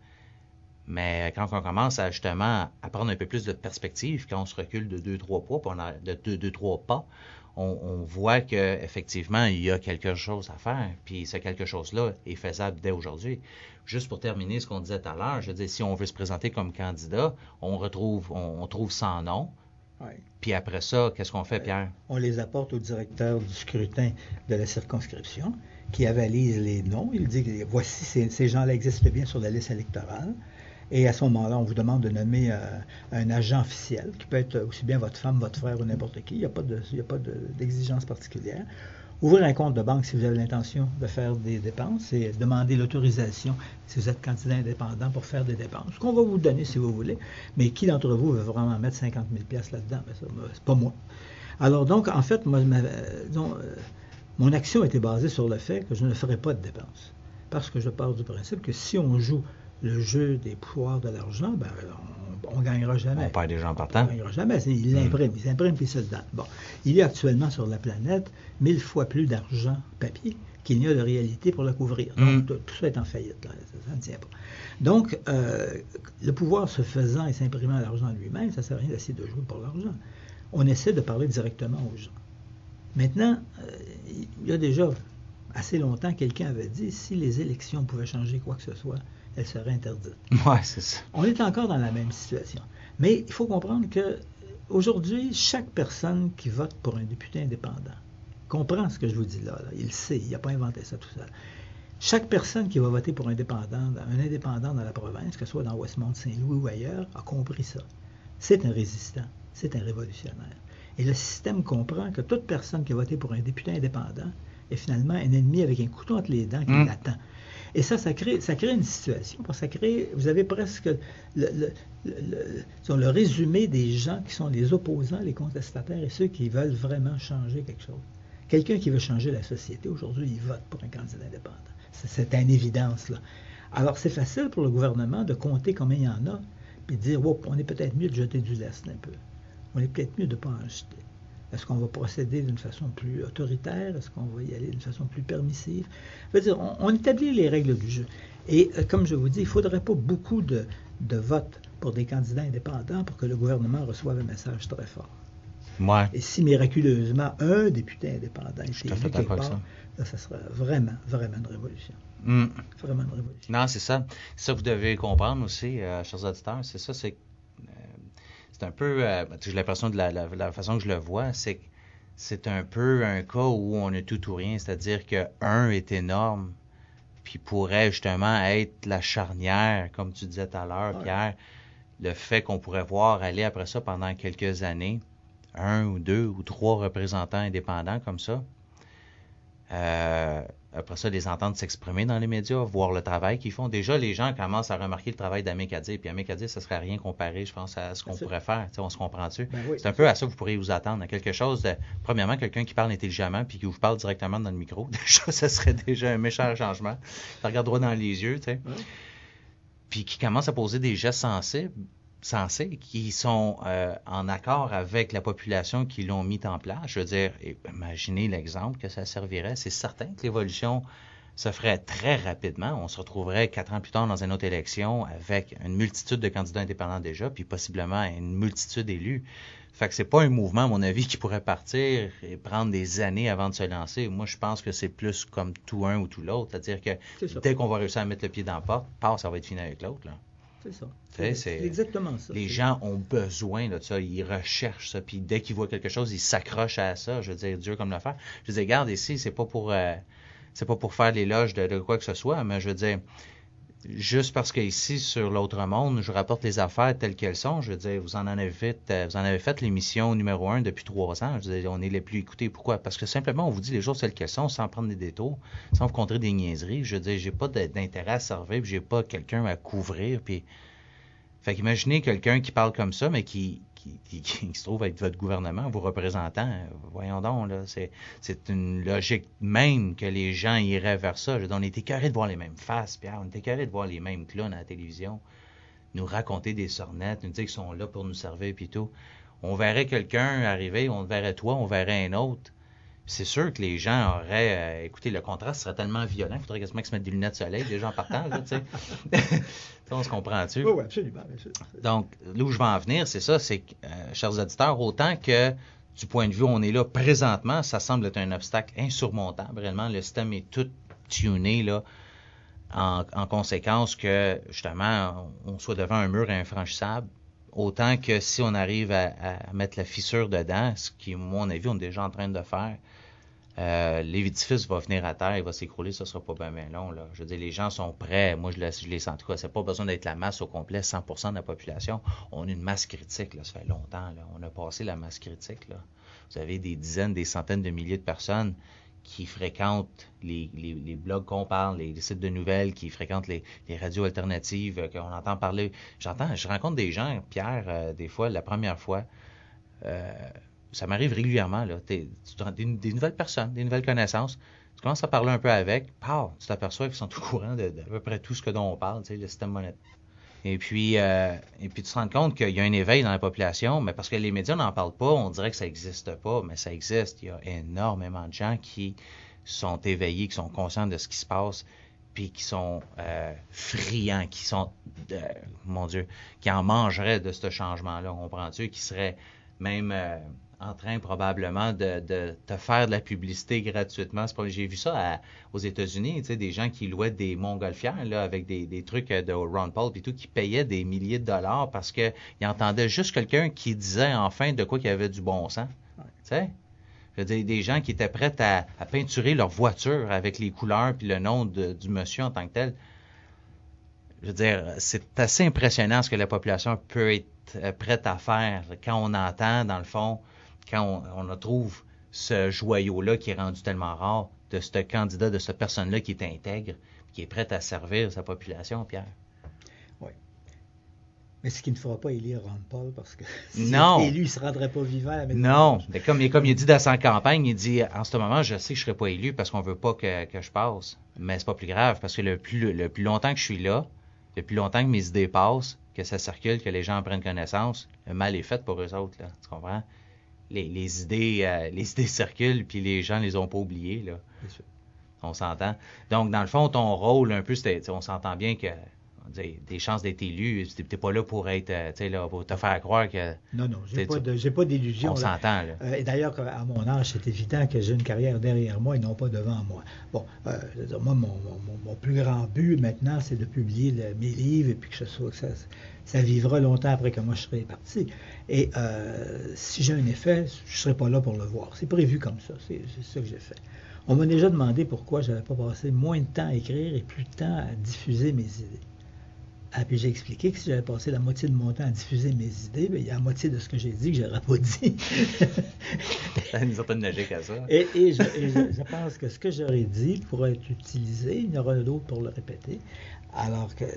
Mais quand on commence à justement à prendre un peu plus de perspective, quand on se recule de deux, trois pas, puis on a de deux, deux, trois pas, on, on voit qu'effectivement, il y a quelque chose à faire. Puis ce quelque chose-là est faisable dès aujourd'hui. Juste pour terminer ce qu'on disait tout à l'heure, je veux dire, si on veut se présenter comme candidat, on retrouve, on, on trouve cent noms. Ouais. Puis après ça, qu'est-ce qu'on fait, Pierre? On les apporte au directeur du scrutin de la circonscription qui avalise les noms. Il dit que voici, ces, ces gens-là existent bien sur la liste électorale. Et à ce moment-là, on vous demande de nommer euh, un agent officiel, qui peut être aussi bien votre femme, votre frère ou n'importe qui. Il n'y a pas de, il n'y a pas de- d'exigence particulière. Ouvrir un compte de banque si vous avez l'intention de faire des dépenses et demander l'autorisation si vous êtes candidat indépendant pour faire des dépenses. Ce qu'on va vous donner si vous voulez, mais qui d'entre vous veut vraiment mettre cinquante mille piastres là-dedans? Ben ça, ben, c'est pas moi. Alors donc, en fait, moi, ma, euh, disons, euh, mon action était basée sur le fait que je ne ferai pas de dépenses. Parce que je pars du principe que si on joue le jeu des pouvoirs de l'argent, ben, on ne gagnera jamais. On perd des gens On ne partant. gagnera jamais. C'est- Ils l'impriment. Ils impriment puis ils se le donnent. Bon. Il y a actuellement sur la planète mille fois plus d'argent papier qu'il n'y a de réalité pour le couvrir. Donc, Mm. tout, tout ça est en faillite. Là. Ça, ça ne tient pas. Donc, euh, le pouvoir se faisant et s'imprimant l'argent lui-même, ça ne sert à rien d'essayer de jouer pour l'argent. On essaie de parler directement aux gens. Maintenant, euh, il y a déjà assez longtemps, quelqu'un avait dit si les élections pouvaient changer quoi que ce soit, elles seraient interdites. Ouais, c'est ça. On est encore dans la même situation. Mais il faut comprendre que aujourd'hui, chaque personne qui vote pour un député indépendant comprend ce que je vous dis là. là. Il le sait, il n'a pas inventé ça tout seul. Chaque personne qui va voter pour un indépendant, un indépendant dans la province, que ce soit dans Westmount-Saint-Louis ou ailleurs, a compris ça. C'est un résistant, c'est un révolutionnaire. Et le système comprend que toute personne qui a voté pour un député indépendant est finalement un ennemi avec un couteau entre les dents qui Mm. l'attend. Et ça, ça crée, ça crée une situation, parce que ça crée, vous avez presque le, le, le, le, disons, le résumé des gens qui sont les opposants, les contestataires et ceux qui veulent vraiment changer quelque chose. Quelqu'un qui veut changer la société, aujourd'hui, il vote pour un candidat indépendant. C'est, c'est une évidence, là. Alors, c'est facile pour le gouvernement de compter combien il y en a, puis de dire, oh, on est peut-être mieux de jeter du lest un peu. On est peut-être mieux de ne pas en jeter. Est-ce qu'on va procéder d'une façon plus autoritaire? Est-ce qu'on va y aller d'une façon plus permissive? Je veux dire, on, on établit les règles du jeu. Et euh, comme je vous dis, il ne faudrait pas beaucoup de, de votes pour des candidats indépendants pour que le gouvernement reçoive un message très fort. Ouais. Et si miraculeusement un député indépendant Je suis était tout à fait élu quelque d'accord avec part, là, ça serait vraiment, vraiment une révolution. Mm. Vraiment une révolution. Non, c'est ça. C'est ça que vous devez comprendre aussi, euh, chers auditeurs. C'est ça, c'est euh, c'est un peu, euh, j'ai l'impression de la, la, la façon que je le vois, c'est que c'est un peu un cas où on a tout ou rien, c'est-à-dire que un est énorme, puis pourrait justement être la charnière, comme tu disais tout à l'heure, Ouais. Pierre, le fait qu'on pourrait voir aller après ça pendant quelques années, un ou deux ou trois représentants indépendants comme ça. Euh, après ça, les entendre s'exprimer dans les médias, voir le travail qu'ils font. Déjà, les gens commencent à remarquer le travail d'Amicadie. Puis Amicadie, ça serait rien comparé, je pense, à ce qu'on C'est pourrait faire. Tu sais, on se comprend dessus. Ben oui. C'est un peu à ça que vous pourriez vous attendre. À quelque chose de, premièrement, quelqu'un qui parle intelligemment puis qui vous parle directement dans le micro. Déjà, ça serait déjà un méchant changement. Ça regarde droit dans les yeux, tu sais. Ouais. Puis qui commence à poser des gestes sensibles, sensés, qui sont euh, en accord avec la population qui l'ont mis en place. Je veux dire, imaginez l'exemple que ça servirait. C'est certain que l'évolution se ferait très rapidement. On se retrouverait quatre ans plus tard dans une autre élection avec une multitude de candidats indépendants déjà, puis possiblement une multitude d'élus. Fait que c'est pas un mouvement, à mon avis, qui pourrait partir et prendre des années avant de se lancer. Moi, je pense que c'est plus comme tout un ou tout l'autre. C'est-à-dire que dès qu'on va réussir à mettre le pied dans la porte, pas, ça va être fini avec l'autre, là. C'est ça. C'est, C'est exactement ça. Les c'est... gens ont besoin de ça, ils recherchent ça, puis dès qu'ils voient quelque chose, ils s'accrochent à ça. Je veux dire, Dieu comme le faire. Je veux dire, regarde ici, c'est pas pour, euh, c'est pas pour faire l'éloge de, de quoi que ce soit, mais je veux dire, juste parce que ici sur l'autre monde, je rapporte les affaires telles qu'elles sont. Je veux dire, vous en avez fait, vous en avez fait l'émission numéro un depuis trois ans. Je veux dire, on est les plus écoutés. Pourquoi? Parce que simplement, on vous dit les choses telles qu'elles sont, sans prendre des détours, sans vous contrer des niaiseries. Je veux dire, j'ai pas d'intérêt à servir, puis j'ai pas quelqu'un à couvrir, puis fait qu'imaginez quelqu'un qui parle comme ça, mais qui, qui, qui, qui se trouve être votre gouvernement, vos représentants. Voyons donc, là, c'est, c'est une logique même que les gens iraient vers ça. Je veux dire, on était écœurés de voir les mêmes faces, Pierre. On était écœurés de voir les mêmes clowns à la télévision, nous raconter des sornettes, nous dire qu'ils sont là pour nous servir, puis tout. On verrait quelqu'un arriver, on verrait toi, on verrait un autre. C'est sûr que les gens auraient... Euh, écoutez, le contraste serait tellement violent, il faudrait quasiment qu'ils se mettent des lunettes de soleil, les gens partant, là, tu sais. On se comprend-tu? Oui, oui, absolument. absolument. Donc, là où je vais en venir, c'est ça, c'est que, euh, chers auditeurs, autant que du point de vue où on est là présentement, ça semble être un obstacle insurmontable. Réellement, le système est tout tuné, là, en, en conséquence que, justement, on soit devant un mur infranchissable. Autant que si on arrive à, à mettre la fissure dedans, ce qui, à mon avis, on est déjà en train de faire, euh, l'édifice va venir à terre, il va s'écrouler, ça sera pas bien, bien long, là. Je veux dire, les gens sont prêts. Moi, je, je les sens en tout cas. C'est pas besoin d'être la masse au complet, cent pour cent de la population. On a une masse critique, là. Ça fait longtemps, là. On a passé la masse critique, là. Vous avez des dizaines, des centaines de milliers de personnes qui fréquentent les, les, les blogs qu'on parle, les, les sites de nouvelles, qui fréquentent les, les radios alternatives, euh, qu'on entend parler. J'entends, je rencontre des gens, Pierre, euh, des fois, la première fois, euh, ça m'arrive régulièrement, là, t'es, tu, des, des nouvelles personnes, des nouvelles connaissances, tu commences à parler un peu avec, paf, tu t'aperçois qu'ils sont au courant de, de à peu près tout ce que dont on parle, tu sais, le système monétaire. Et puis, euh, et puis tu te rends compte qu'il y a un éveil dans la population, mais parce que les médias n'en parlent pas, on dirait que ça n'existe pas, mais ça existe. Il y a énormément de gens qui sont éveillés, qui sont conscients de ce qui se passe, puis qui sont euh, friands, qui sont, euh, mon Dieu, qui en mangeraient de ce changement-là, comprends-tu, qui seraient même euh, en train probablement de, de te faire de la publicité gratuitement. C'est pas, j'ai vu ça à, aux États-Unis, tu sais, des gens qui louaient des montgolfières là, avec des, des trucs de Ron Paul et tout, qui payaient des milliers de dollars parce qu'ils entendaient juste quelqu'un qui disait enfin de quoi qu'il y avait du bon sens. Ouais. Tu sais? Je veux dire, des gens qui étaient prêts à, à peinturer leur voiture avec les couleurs puis le nom de, du monsieur en tant que tel. Je veux dire, c'est assez impressionnant ce que la population peut être prête à faire quand on entend, dans le fond, quand on, on trouve ce joyau-là qui est rendu tellement rare, de ce candidat, de cette personne-là qui est intègre, qui est prête à servir sa population, Pierre. Oui. Mais ce qui ne fera pas élire Ron Paul, parce que si non. il est élu, il ne se rendrait pas vivant à la maison. Non, mais comme, comme il dit dans sa campagne, il dit, en ce moment, je sais que je ne serai pas élu parce qu'on ne veut pas que, que je passe. Mais c'est pas plus grave, parce que le plus, le plus longtemps que je suis là, le plus longtemps que mes idées passent, que ça circule, que les gens en prennent connaissance, le mal est fait pour eux autres, là. Tu comprends? Les, les idées euh, les idées circulent, puis les gens les ont pas oubliées, là. On s'entend. Donc, dans le fond, ton rôle, un peu, c'était, on s'entend bien que des chances d'être élu, t'es pas là pour être, tu sais, là, pour te faire croire que... Non, non, j'ai pas, de, j'ai pas d'illusion. On là. s'entend, là. Euh, et d'ailleurs, à mon âge, c'est évident que j'ai une carrière derrière moi et non pas devant moi. Bon, euh, je veux dire, moi, mon, mon, mon plus grand but maintenant, c'est de publier le, mes livres et puis que, ce soit, que ça, ça vivra longtemps après que moi je serai parti. Et euh, si j'ai un effet, je ne serai pas là pour le voir. C'est prévu comme ça, c'est, c'est ça que j'ai fait. On m'a déjà demandé pourquoi je n'avais pas passé moins de temps à écrire et plus de temps à diffuser mes idées. Ah, puis j'ai expliqué que si j'avais passé la moitié de mon temps à diffuser mes idées, bien, il y a la moitié de ce que j'ai dit que je n'aurais pas dit. Ça a une certaine logique à ça. Et, et, je, et je, je pense que ce que j'aurais dit pourrait être utilisé, il y en aura d'autres pour le répéter, alors que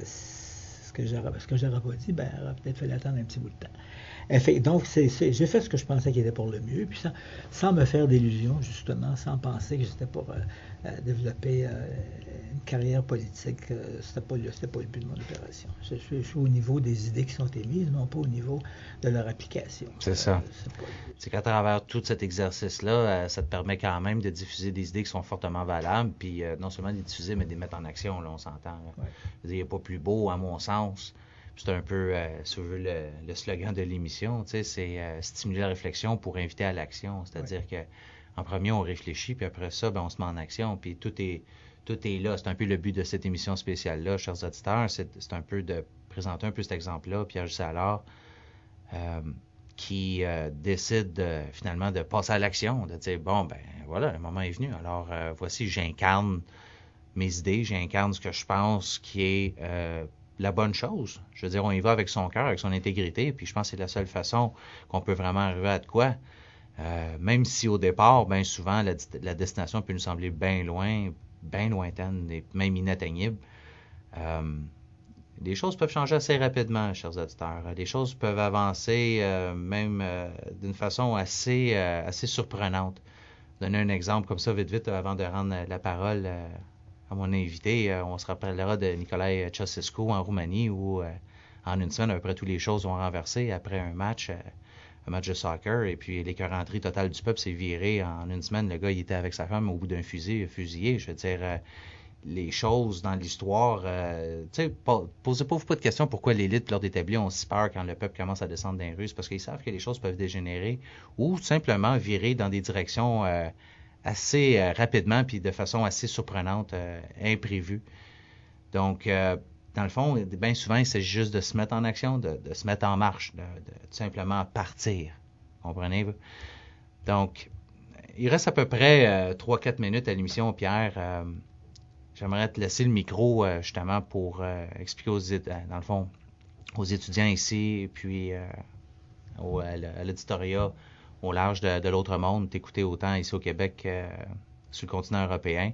ce que j'aurais, ce que j'aurais pas dit, ben, il aurait peut-être fallu attendre un petit bout de temps. Fait, donc, c'est, c'est, j'ai fait ce que je pensais qu'il était pour le mieux, puis sans, sans me faire d'illusions, justement, sans penser que j'étais pour euh, euh, développer euh, une carrière politique. Euh, c'était pas, c'était pas le but de mon opération. Je, je, je suis au niveau des idées qui sont émises, non pas au niveau de leur application. C'est ça. Euh, c'est, pas... c'est qu'à travers tout cet exercice-là, euh, ça te permet quand même de diffuser des idées qui sont fortement valables, puis euh, non seulement de les diffuser, mais de les mettre en action, là, on s'entend. Là. Ouais. Je veux dire, il n'y a pas plus beau, à mon sens. C'est un peu, euh, si vous voulez, le, le slogan de l'émission, tu sais, c'est euh, stimuler la réflexion pour inviter à l'action. C'est-à-dire ouais. que en premier, on réfléchit, puis après ça, ben, on se met en action, puis tout est, tout est là. C'est un peu le but de cette émission spéciale-là, chers auditeurs, c'est, c'est un peu de présenter un peu cet exemple-là, Pierre Jussé-Allard, euh, qui euh, décide de, finalement de passer à l'action, de dire, bon, ben voilà, le moment est venu. Alors, euh, voici, j'incarne mes idées, j'incarne ce que je pense qui est... Euh, la bonne chose. Je veux dire, on y va avec son cœur, avec son intégrité, puis je pense que c'est la seule façon qu'on peut vraiment arriver à de quoi. Euh, même si au départ, bien souvent, la, la destination peut nous sembler bien loin, bien lointaine, et même inatteignable. Euh, les choses peuvent changer assez rapidement, chers auditeurs. Les choses peuvent avancer euh, même euh, d'une façon assez, euh, assez surprenante. Donner un exemple comme ça, vite, vite, avant de rendre la parole euh, à mon invité, euh, on se rappellera de Nicolae Ceausescu en Roumanie où euh, en une semaine, à peu près toutes les choses ont renversé après un match, euh, un match de soccer, et puis l'écœuranterie totale du peuple s'est virée en une semaine. Le gars, il était avec sa femme au bout d'un fusil, fusillé. Je veux dire, euh, les choses dans l'histoire, euh, tu sais, posez-vous pas de questions pourquoi l'élite lors d'établis ont si peur quand le peuple commence à descendre dans les rues, parce qu'ils savent que les choses peuvent dégénérer ou simplement virer dans des directions euh, assez euh, rapidement puis de façon assez surprenante, euh, imprévue. Donc, euh, dans le fond, bien souvent, il s'agit juste de se mettre en action, de, de se mettre en marche, de, de tout simplement partir. Comprenez-vous? Donc, il reste à peu près euh, trois à quatre minutes à l'émission, Pierre. Euh, j'aimerais te laisser le micro, euh, justement, pour euh, expliquer, aux, euh, dans le fond, aux étudiants ici, et puis euh, au, à l'éditoriat, au large de, de l'autre monde, t'écouter autant ici au Québec euh, sur le continent européen.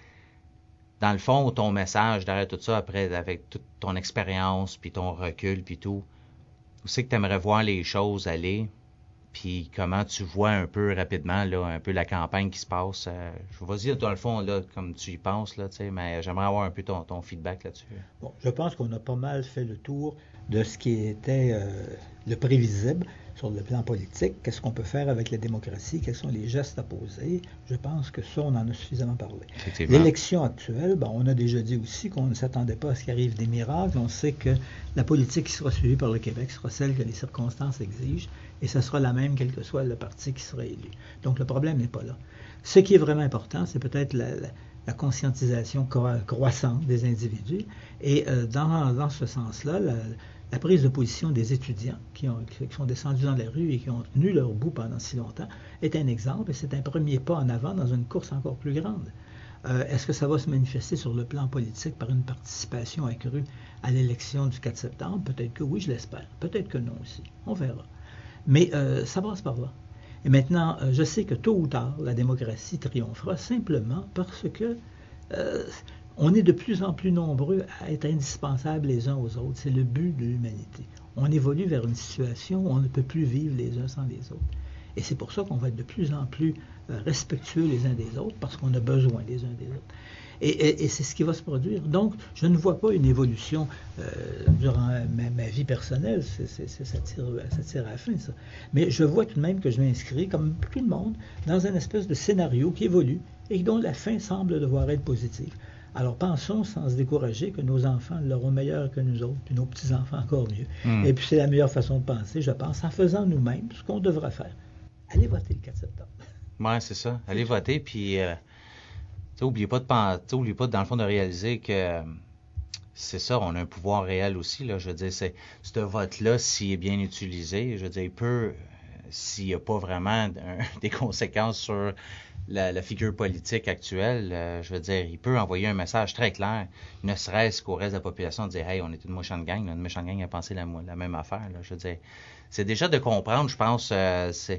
Dans le fond, ton message derrière tout ça, après, avec toute ton expérience, puis ton recul, puis tout, où c'est que tu aimerais voir les choses aller, puis comment tu vois un peu rapidement, là, un peu la campagne qui se passe. Euh, je vas-y, dans le fond, là, comme tu y penses, là, tu sais, mais j'aimerais avoir un peu ton, ton feedback là-dessus. Bon, je pense qu'on a pas mal fait le tour de ce qui était euh, le prévisible sur le plan politique. Qu'est-ce qu'on peut faire avec la démocratie? Quels sont les gestes à poser? Je pense que ça, on en a suffisamment parlé. L'élection actuelle, ben, on a déjà dit aussi qu'on ne s'attendait pas à ce qu'il arrive des miracles. On sait que la politique qui sera suivie par le Québec sera celle que les circonstances exigent, et ce sera la même quel que soit le parti qui sera élu. Donc le problème n'est pas là. Ce qui est vraiment important, c'est peut-être la, la, la conscientisation croissante des individus, et euh, dans, dans ce sens-là, la, la prise de position des étudiants qui, ont, qui sont descendus dans la rue et qui ont tenu leur bout pendant si longtemps est un exemple, et c'est un premier pas en avant dans une course encore plus grande. Euh, est-ce que ça va se manifester sur le plan politique par une participation accrue à l'élection du quatre septembre? Peut-être que oui, je l'espère. Peut-être que non aussi. On verra. Mais euh, ça passe par là. Et maintenant, euh, je sais que tôt ou tard, la démocratie triomphera simplement parce que euh, on est de plus en plus nombreux à être indispensables les uns aux autres. C'est le but de l'humanité. On évolue vers une situation où on ne peut plus vivre les uns sans les autres. Et c'est pour ça qu'on va être de plus en plus euh, respectueux les uns des autres, parce qu'on a besoin les uns des autres. Et, et, et c'est ce qui va se produire. Donc, je ne vois pas une évolution euh, durant ma, ma vie personnelle. C'est, c'est, c'est, ça, tire, ça tire à la fin, ça. Mais je vois tout de même que je m'inscris, comme tout le monde, dans un espèce de scénario qui évolue et dont la fin semble devoir être positive. Alors pensons sans se décourager que nos enfants l'auront meilleur que nous autres, puis nos petits-enfants encore mieux. Mmh. Et puis c'est la meilleure façon de penser, je pense, en faisant nous-mêmes ce qu'on devra faire. Allez voter le quatre septembre. Oui, c'est ça. Allez voter, puis euh, n'oubliez pas de penser, n'oubliez pas dans le fond de réaliser que euh, c'est ça, on a un pouvoir réel aussi. Là, je veux dire, c'est, ce vote-là, s'il est bien utilisé, je veux dire, il peut, euh, s'il n'y a pas vraiment un, des conséquences sur la, la figure politique actuelle, euh, je veux dire, il peut envoyer un message très clair, ne serait-ce qu'au reste de la population, de dire « Hey, on est une méchante gang, là, une méchante gang a pensé la, la même affaire. » Je veux dire, c'est déjà de comprendre, je pense, euh, c'est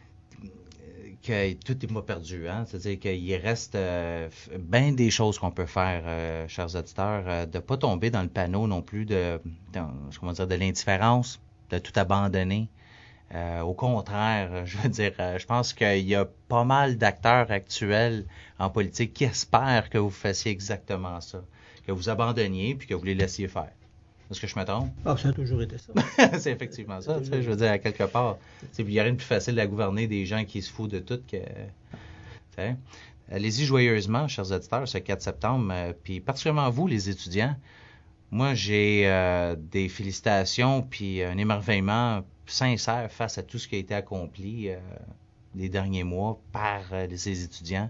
que tout n'est pas perdu. Hein? C'est-à-dire qu'il reste euh, bien des choses qu'on peut faire, euh, chers auditeurs, euh, de ne pas tomber dans le panneau non plus de, de, comment dire, de l'indifférence, de tout abandonner. Euh, au contraire, je veux dire, euh, je pense qu'il y a pas mal d'acteurs actuels en politique qui espèrent que vous fassiez exactement ça, que vous abandonniez puis que vous les laissiez faire. Est-ce que je me trompe? Ah, ça a toujours été ça. C'est effectivement ça, tu sais, je veux dire, à quelque part. Il y a rien de plus facile à gouverner des gens qui se foutent de tout que... T'sais. Allez-y joyeusement, chers auditeurs, ce quatre septembre, euh, puis particulièrement vous, les étudiants. Moi, j'ai euh, des félicitations puis un émerveillement sincère face à tout ce qui a été accompli euh, les derniers mois par euh, ces étudiants.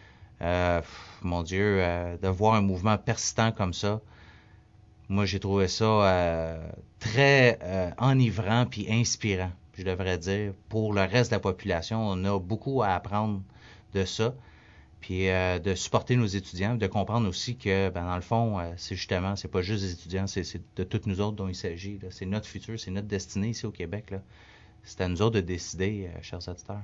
Euh, pff, mon Dieu, euh, de voir un mouvement persistant comme ça, moi, j'ai trouvé ça euh, très euh, enivrant puis inspirant, je devrais dire. Pour le reste de la population, on a beaucoup à apprendre de ça, puis euh, de supporter nos étudiants, de comprendre aussi que, ben, dans le fond, euh, c'est justement, c'est pas juste des étudiants, c'est, c'est de toutes nous autres dont il s'agit. Là. C'est notre futur, c'est notre destinée ici au Québec. Là. C'est à nous autres de décider, euh, chers auditeurs.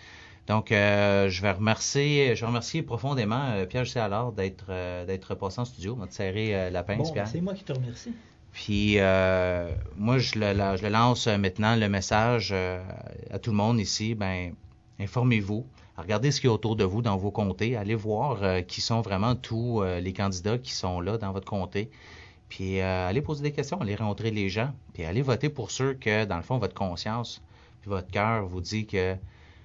Donc, euh, je vais remercier, je vais remercier profondément euh, Pierre J. Allard d'être euh, d'être passé en studio, m'a serré euh, la pince, bon, Pierre. C'est moi qui te remercie. Puis, euh, moi, je le, la, je le lance maintenant, le message euh, à tout le monde ici. Ben, informez-vous, regardez ce qu'il y a autour de vous dans vos comtés, allez voir euh, qui sont vraiment tous euh, les candidats qui sont là dans votre comté. Puis, euh, allez poser des questions, allez rencontrer les gens, puis allez voter pour ceux que, dans le fond, votre conscience puis votre cœur vous dit que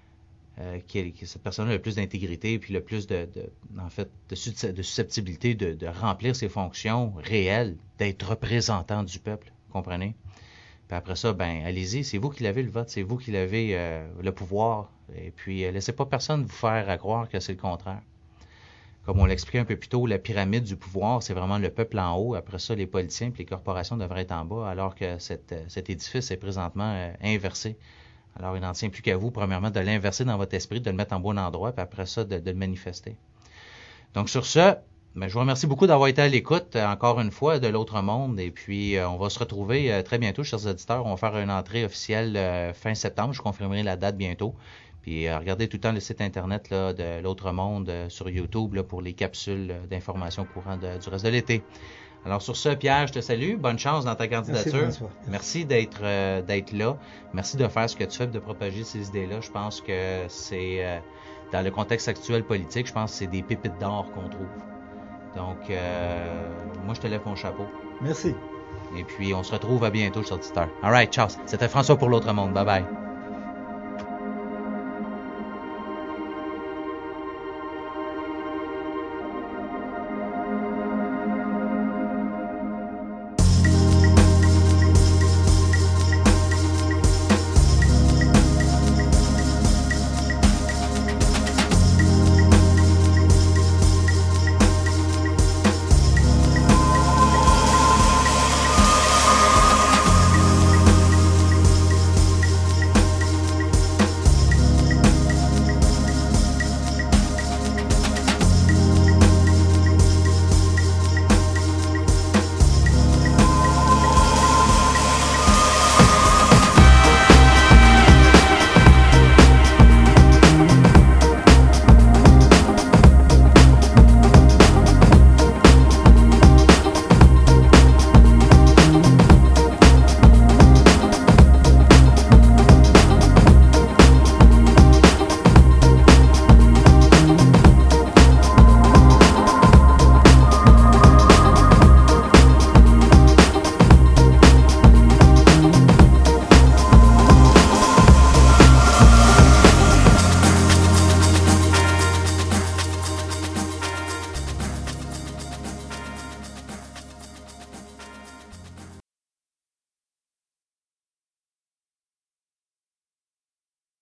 Euh, que, que cette personne a le plus d'intégrité puis le plus de, de en fait de, de susceptibilité de, de remplir ses fonctions réelles, d'être représentant du peuple, vous comprenez? Puis après ça, ben allez-y, c'est vous qui l'avez le vote, c'est vous qui l'avez euh, le pouvoir, et puis euh, laissez pas personne vous faire à croire que c'est le contraire. Comme on l'expliquait un peu plus tôt, la pyramide du pouvoir, c'est vraiment le peuple en haut, après ça, les politiciens puis les corporations devraient être en bas, alors que cette, cet édifice est présentement euh, inversé. Alors, il n'en tient plus qu'à vous, premièrement, de l'inverser dans votre esprit, de le mettre en bon endroit, puis après ça, de, de le manifester. Donc, sur ce, ben, je vous remercie beaucoup d'avoir été à l'écoute, euh, encore une fois, de l'autre monde. Et puis, euh, on va se retrouver euh, très bientôt, chers auditeurs. On va faire une entrée officielle euh, fin septembre. Je confirmerai la date bientôt. Puis, euh, regardez tout le temps le site Internet là, de l'autre monde euh, sur YouTube là, pour les capsules euh, d'informations au courant de, du reste de l'été. Alors sur ce, Pierre, je te salue. Bonne chance dans ta candidature. Merci, François. Merci d'être euh, d'être là. Merci de faire ce que tu fais, de propager ces idées-là. Je pense que c'est, euh, dans le contexte actuel politique, je pense que c'est des pépites d'or qu'on trouve. Donc, euh, moi, je te lève mon chapeau. Merci. Et puis, on se retrouve à bientôt, chers auditeurs. All right, ciao. C'était François pour l'autre monde. Bye-bye.